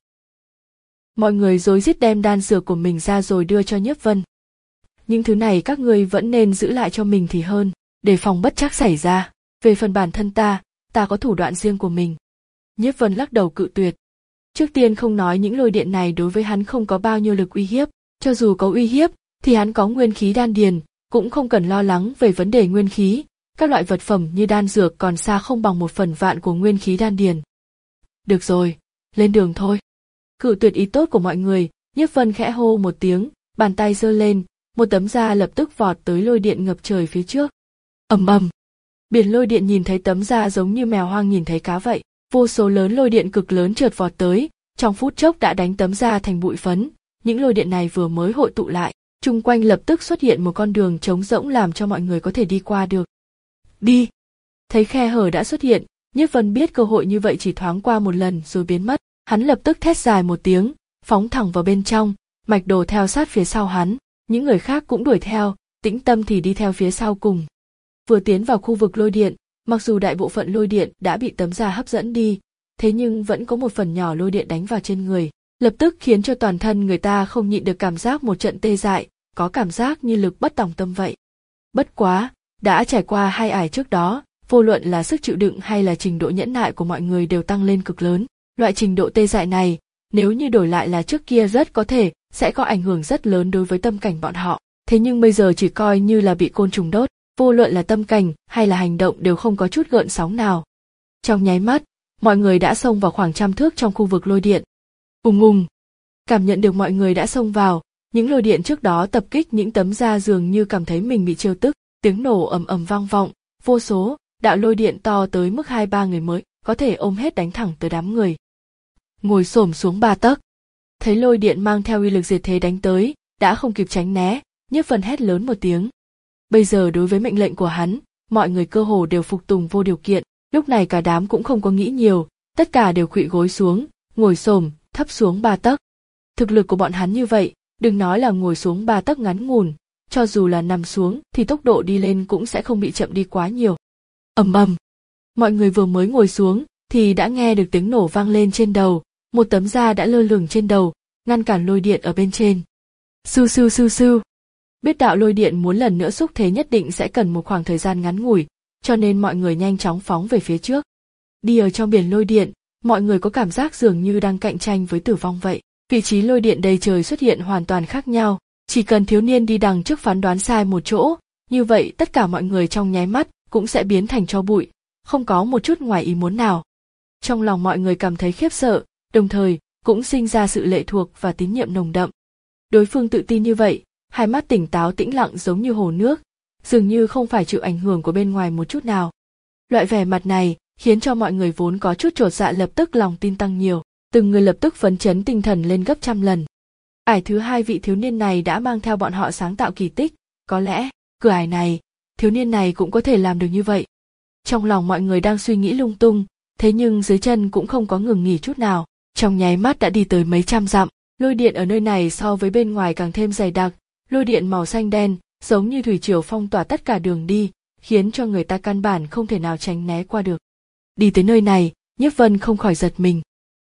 Mọi người rối rít đem đan dược của mình ra rồi đưa cho Nhiếp Vân. Những thứ này các ngươi vẫn nên giữ lại cho mình thì hơn, để phòng bất trắc xảy ra. Về phần bản thân ta, ta có thủ đoạn riêng của mình. Nhiếp Vân lắc đầu cự tuyệt. Trước tiên không nói những lôi điện này đối với hắn không có bao nhiêu lực uy hiếp, cho dù có uy hiếp, thì hắn có nguyên khí đan điền, cũng không cần lo lắng về vấn đề nguyên khí. Các loại vật phẩm như đan dược còn xa không bằng một phần vạn của nguyên khí đan điền. Được rồi, lên đường thôi. Cự tuyệt ý tốt của mọi người, Nhiếp Vân khẽ hô một tiếng, bàn tay giơ lên, một tấm da lập tức vọt tới lôi điện ngập trời phía trước. Ầm ầm. Biển lôi điện nhìn thấy tấm da giống như mèo hoang nhìn thấy cá vậy, vô số lớn lôi điện cực lớn trượt vọt tới, trong phút chốc đã đánh tấm da thành bụi phấn. Những lôi điện này vừa mới hội tụ lại, chung quanh lập tức xuất hiện một con đường trống rỗng làm cho mọi người có thể đi qua được. Đi! Thấy khe hở đã xuất hiện, Nhiếp Vân biết cơ hội như vậy chỉ thoáng qua một lần rồi biến mất, hắn lập tức thét dài một tiếng, phóng thẳng vào bên trong, Mạch Đồ theo sát phía sau hắn, những người khác cũng đuổi theo, Tĩnh Tâm thì đi theo phía sau cùng. Vừa tiến vào khu vực lôi điện, mặc dù đại bộ phận lôi điện đã bị tấm da hấp dẫn đi, thế nhưng vẫn có một phần nhỏ lôi điện đánh vào trên người, lập tức khiến cho toàn thân người ta không nhịn được cảm giác một trận tê dại, có cảm giác như lực bất tòng tâm vậy. Bất quá, đã trải qua hai ải trước đó, vô luận là sức chịu đựng hay là trình độ nhẫn nại của mọi người đều tăng lên cực lớn. Loại trình độ tê dại này, nếu như đổi lại là trước kia rất có thể sẽ có ảnh hưởng rất lớn đối với tâm cảnh bọn họ, thế nhưng bây giờ chỉ coi như là bị côn trùng đốt, vô luận là tâm cảnh hay là hành động đều không có chút gợn sóng nào. Trong nháy mắt, mọi người đã xông vào khoảng trăm thước trong khu vực lôi điện. Ùng ùng, cảm nhận được mọi người đã xông vào, những lôi điện trước đó tập kích những tấm da dường như cảm thấy mình bị trêu tức, tiếng nổ ầm ầm vang vọng, vô số đạo lôi điện to tới mức hai ba người mới có thể ôm hết đánh thẳng tới đám người. Ngồi xổm xuống ba tấc, thấy lôi điện mang theo uy lực diệt thế đánh tới, đã không kịp tránh né, Nhiếp Vân hét lớn một tiếng. Bây giờ đối với mệnh lệnh của hắn, mọi người cơ hồ đều phục tùng vô điều kiện, lúc này cả đám cũng không có nghĩ nhiều, tất cả đều khuỵu gối xuống, ngồi xổm, thấp xuống ba tấc. Thực lực của bọn hắn như vậy, đừng nói là ngồi xuống ba tấc ngắn ngủn, cho dù là nằm xuống thì tốc độ đi lên cũng sẽ không bị chậm đi quá nhiều. Ầm ầm, mọi người vừa mới ngồi xuống thì đã nghe được tiếng nổ vang lên trên đầu, một tấm da đã lơ lửng trên đầu, ngăn cản lôi điện ở bên trên. Sưu sưu sưu sưu. Biết đạo lôi điện muốn lần nữa xúc thế nhất định sẽ cần một khoảng thời gian ngắn ngủi, cho nên mọi người nhanh chóng phóng về phía trước. Đi ở trong biển lôi điện, mọi người có cảm giác dường như đang cạnh tranh với tử vong vậy. Vị trí lôi điện đầy trời xuất hiện hoàn toàn khác nhau, chỉ cần thiếu niên đi đằng trước phán đoán sai một chỗ, như vậy tất cả mọi người trong nháy mắt cũng sẽ biến thành tro bụi, không có một chút ngoài ý muốn nào. Trong lòng mọi người cảm thấy khiếp sợ, đồng thời cũng sinh ra sự lệ thuộc và tín nhiệm nồng đậm. Đối phương tự tin như vậy, hai mắt tỉnh táo tĩnh lặng giống như hồ nước, dường như không phải chịu ảnh hưởng của bên ngoài một chút nào. Loại vẻ mặt này khiến cho mọi người vốn có chút chột dạ lập tức lòng tin tăng nhiều, từng người lập tức phấn chấn tinh thần lên gấp trăm lần. Ải thứ hai vị thiếu niên này đã mang theo bọn họ sáng tạo kỳ tích, có lẽ, cửa ải này, thiếu niên này cũng có thể làm được như vậy. Trong lòng mọi người đang suy nghĩ lung tung, thế nhưng dưới chân cũng không có ngừng nghỉ chút nào, trong nháy mắt đã đi tới mấy trăm dặm, lôi điện ở nơi này so với bên ngoài càng thêm dày đặc, lôi điện màu xanh đen, giống như thủy triều phong tỏa tất cả đường đi, khiến cho người ta căn bản không thể nào tránh né qua được. Đi tới nơi này, Nhiếp Vân không khỏi giật mình.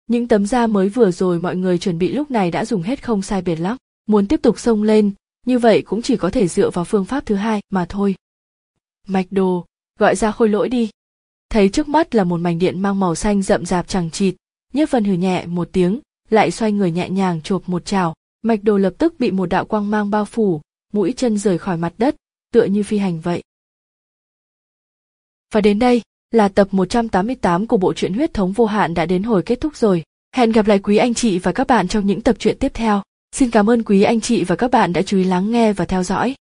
Những tấm da mới vừa rồi mọi người chuẩn bị lúc này đã dùng hết không sai biệt lắm. Muốn tiếp tục xông lên, như vậy cũng chỉ có thể dựa vào phương pháp thứ hai mà thôi. Mạch Đồ, gọi ra Khôi Lỗi đi. Thấy trước mắt là một mảnh điện mang màu xanh rậm rạp chằng chịt, Nhiếp Vân hừ nhẹ một tiếng, lại xoay người nhẹ nhàng chộp một chảo, Mạch Đồ lập tức bị một đạo quang mang bao phủ, mũi chân rời khỏi mặt đất, tựa như phi hành vậy. Và đến đây là tập một trăm tám mươi tám của bộ truyện Huyết Thống Vô Hạn đã đến hồi kết thúc rồi. Hẹn gặp lại quý anh chị và các bạn trong những tập truyện tiếp theo. Xin cảm ơn quý anh chị và các bạn đã chú ý lắng nghe và theo dõi.